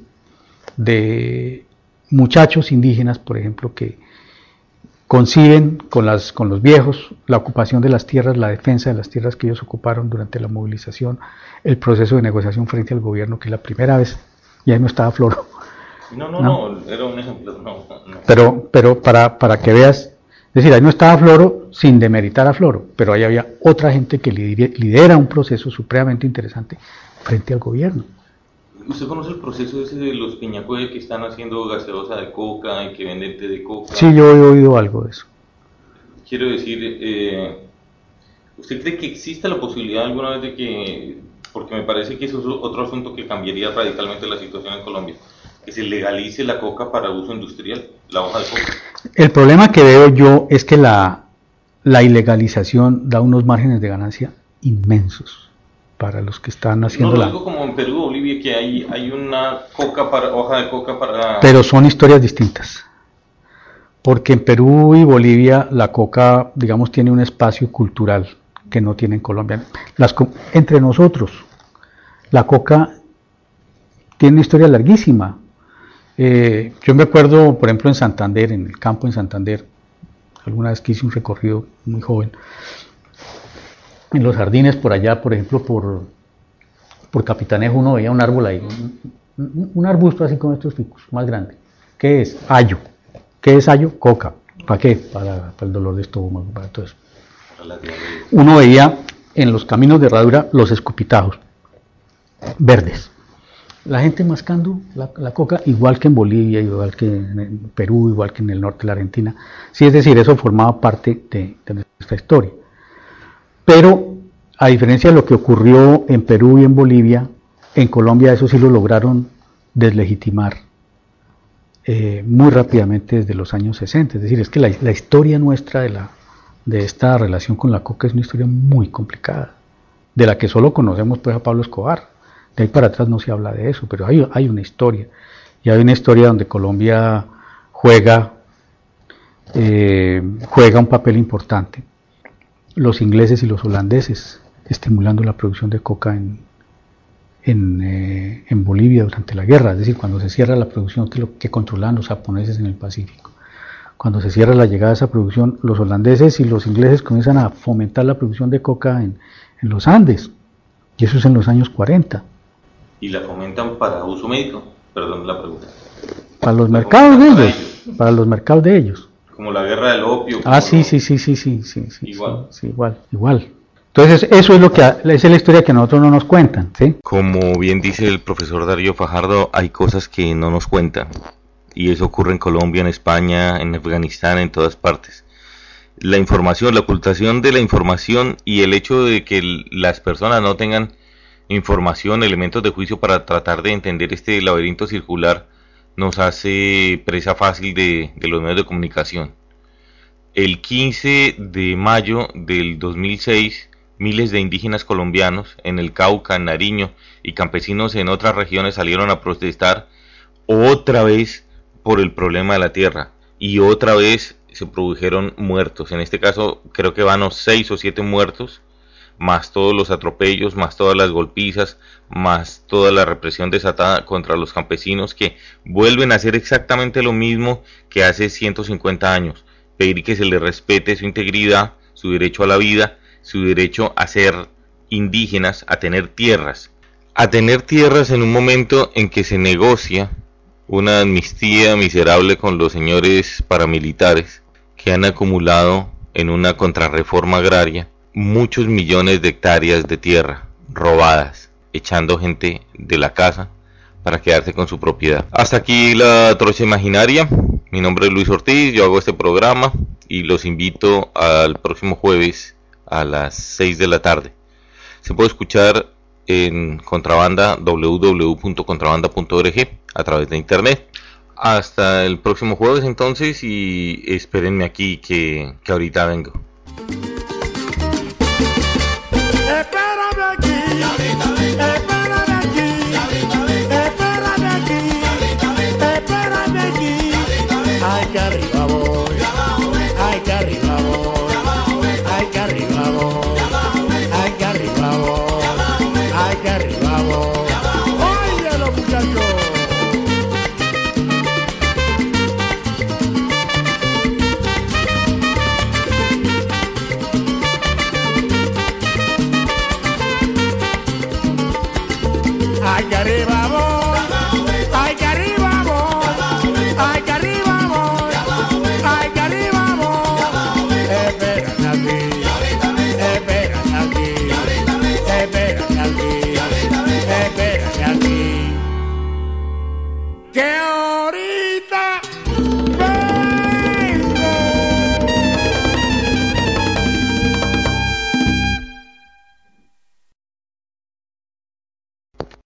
de muchachos indígenas, por ejemplo, que conciben con, las, con los viejos la ocupación de las tierras, la defensa de las tierras que ellos ocuparon durante la movilización, el proceso de negociación frente al gobierno, que es la primera vez, y ahí no estaba Floro. No, no, no, no era un ejemplo, no, no. Pero, pero para, para que veas, es decir, ahí no estaba Floro sin demeritar a Floro, pero ahí había otra gente que lidera un proceso supremamente interesante frente al gobierno. ¿Usted conoce el proceso ese de los piñacué que están haciendo gaseosa de coca y que venden té de coca? Sí, yo he oído algo de eso. Quiero decir, eh, ¿usted cree que exista la posibilidad alguna vez de que, porque me parece que eso es otro asunto que cambiaría radicalmente la situación en Colombia, que se legalice la coca para uso industrial, la hoja de coca? El problema que veo yo es que la, la ilegalización da unos márgenes de ganancia inmensos para los que están haciendo no, lo la... digo como en Perú, Bolivia, que hay, hay una coca para, hoja de coca para... Pero son historias distintas. Porque en Perú y Bolivia la coca, digamos, tiene un espacio cultural que no tiene en Colombia. Las, entre nosotros, la coca tiene una historia larguísima. Eh, yo me acuerdo, por ejemplo, en Santander, en el campo en Santander, alguna vez que hice un recorrido muy joven, en los jardines por allá, por ejemplo, por, por Capitanejo, uno veía un árbol ahí, un, un arbusto así como estos ficus, más grande. ¿Qué es? Ayo. ¿Qué es ayo? Coca. ¿Para qué? Para, para el dolor de estómago, para todo eso. Uno veía en los caminos de herradura los escupitajos verdes. La gente mascando la, la coca, igual que en Bolivia, igual que en Perú, igual que en el norte de la Argentina. Sí, es decir, eso formaba parte de, de nuestra historia. Pero, a diferencia de lo que ocurrió en Perú y en Bolivia, en Colombia eso sí lo lograron deslegitimar eh, muy rápidamente desde los años sesenta. Es decir, es que la, la historia nuestra de, la, de esta relación con la coca es una historia muy complicada, de la que solo conocemos pues a Pablo Escobar. De ahí para atrás no se habla de eso, pero hay, hay una historia. Y hay una historia donde Colombia juega, eh, juega un papel importante. Los ingleses y los holandeses estimulando la producción de coca en, en, eh, en Bolivia durante la guerra, es decir, cuando se cierra la producción que, lo, que controlaban los japoneses en el Pacífico. Cuando se cierra la llegada de esa producción, los holandeses y los ingleses comienzan a fomentar la producción de coca en, en los Andes, y eso es en los años cuarenta. ¿Y la fomentan para uso médico? Perdón la pregunta. Para los mercados de ellos, para los mercados de ellos. Como la guerra del opio. Ah, sí, sí, sí, sí, sí, sí, sí. Igual. Sí, sí, igual, igual. Entonces, eso es lo que, esa es la historia que a nosotros no nos cuentan, ¿sí? Como bien dice el profesor Darío Fajardo, hay cosas que no nos cuentan. Y eso ocurre en Colombia, en España, en Afganistán, en todas partes. La información, la ocultación de la información y el hecho de que el, las personas no tengan información, elementos de juicio para tratar de entender este laberinto circular, nos hace presa fácil de, de los medios de comunicación. El quince de mayo del dos mil seis, miles de indígenas colombianos en el Cauca, en Nariño, y campesinos en otras regiones salieron a protestar otra vez por el problema de la tierra, y otra vez se produjeron muertos. En este caso creo que van a seis o siete muertos, más todos los atropellos, más todas las golpizas, más toda la represión desatada contra los campesinos, que vuelven a hacer exactamente lo mismo que hace ciento cincuenta años, pedir que se les respete su integridad, su derecho a la vida, su derecho a ser indígenas, a tener tierras, a tener tierras en un momento en que se negocia una amnistía miserable con los señores paramilitares que han acumulado en una contrarreforma agraria muchos millones de hectáreas de tierra robadas, echando gente de la casa para quedarse con su propiedad. Hasta aquí la trocha imaginaria. Mi nombre es Luis Ortiz, yo hago este programa y los invito al próximo jueves a las seis de la tarde. Se puede escuchar en Contrabanda, doble u doble u doble u punto contrabanda punto org, a través de internet. Hasta el próximo jueves entonces, y espérenme aquí que, que ahorita vengo. Espérame aquí.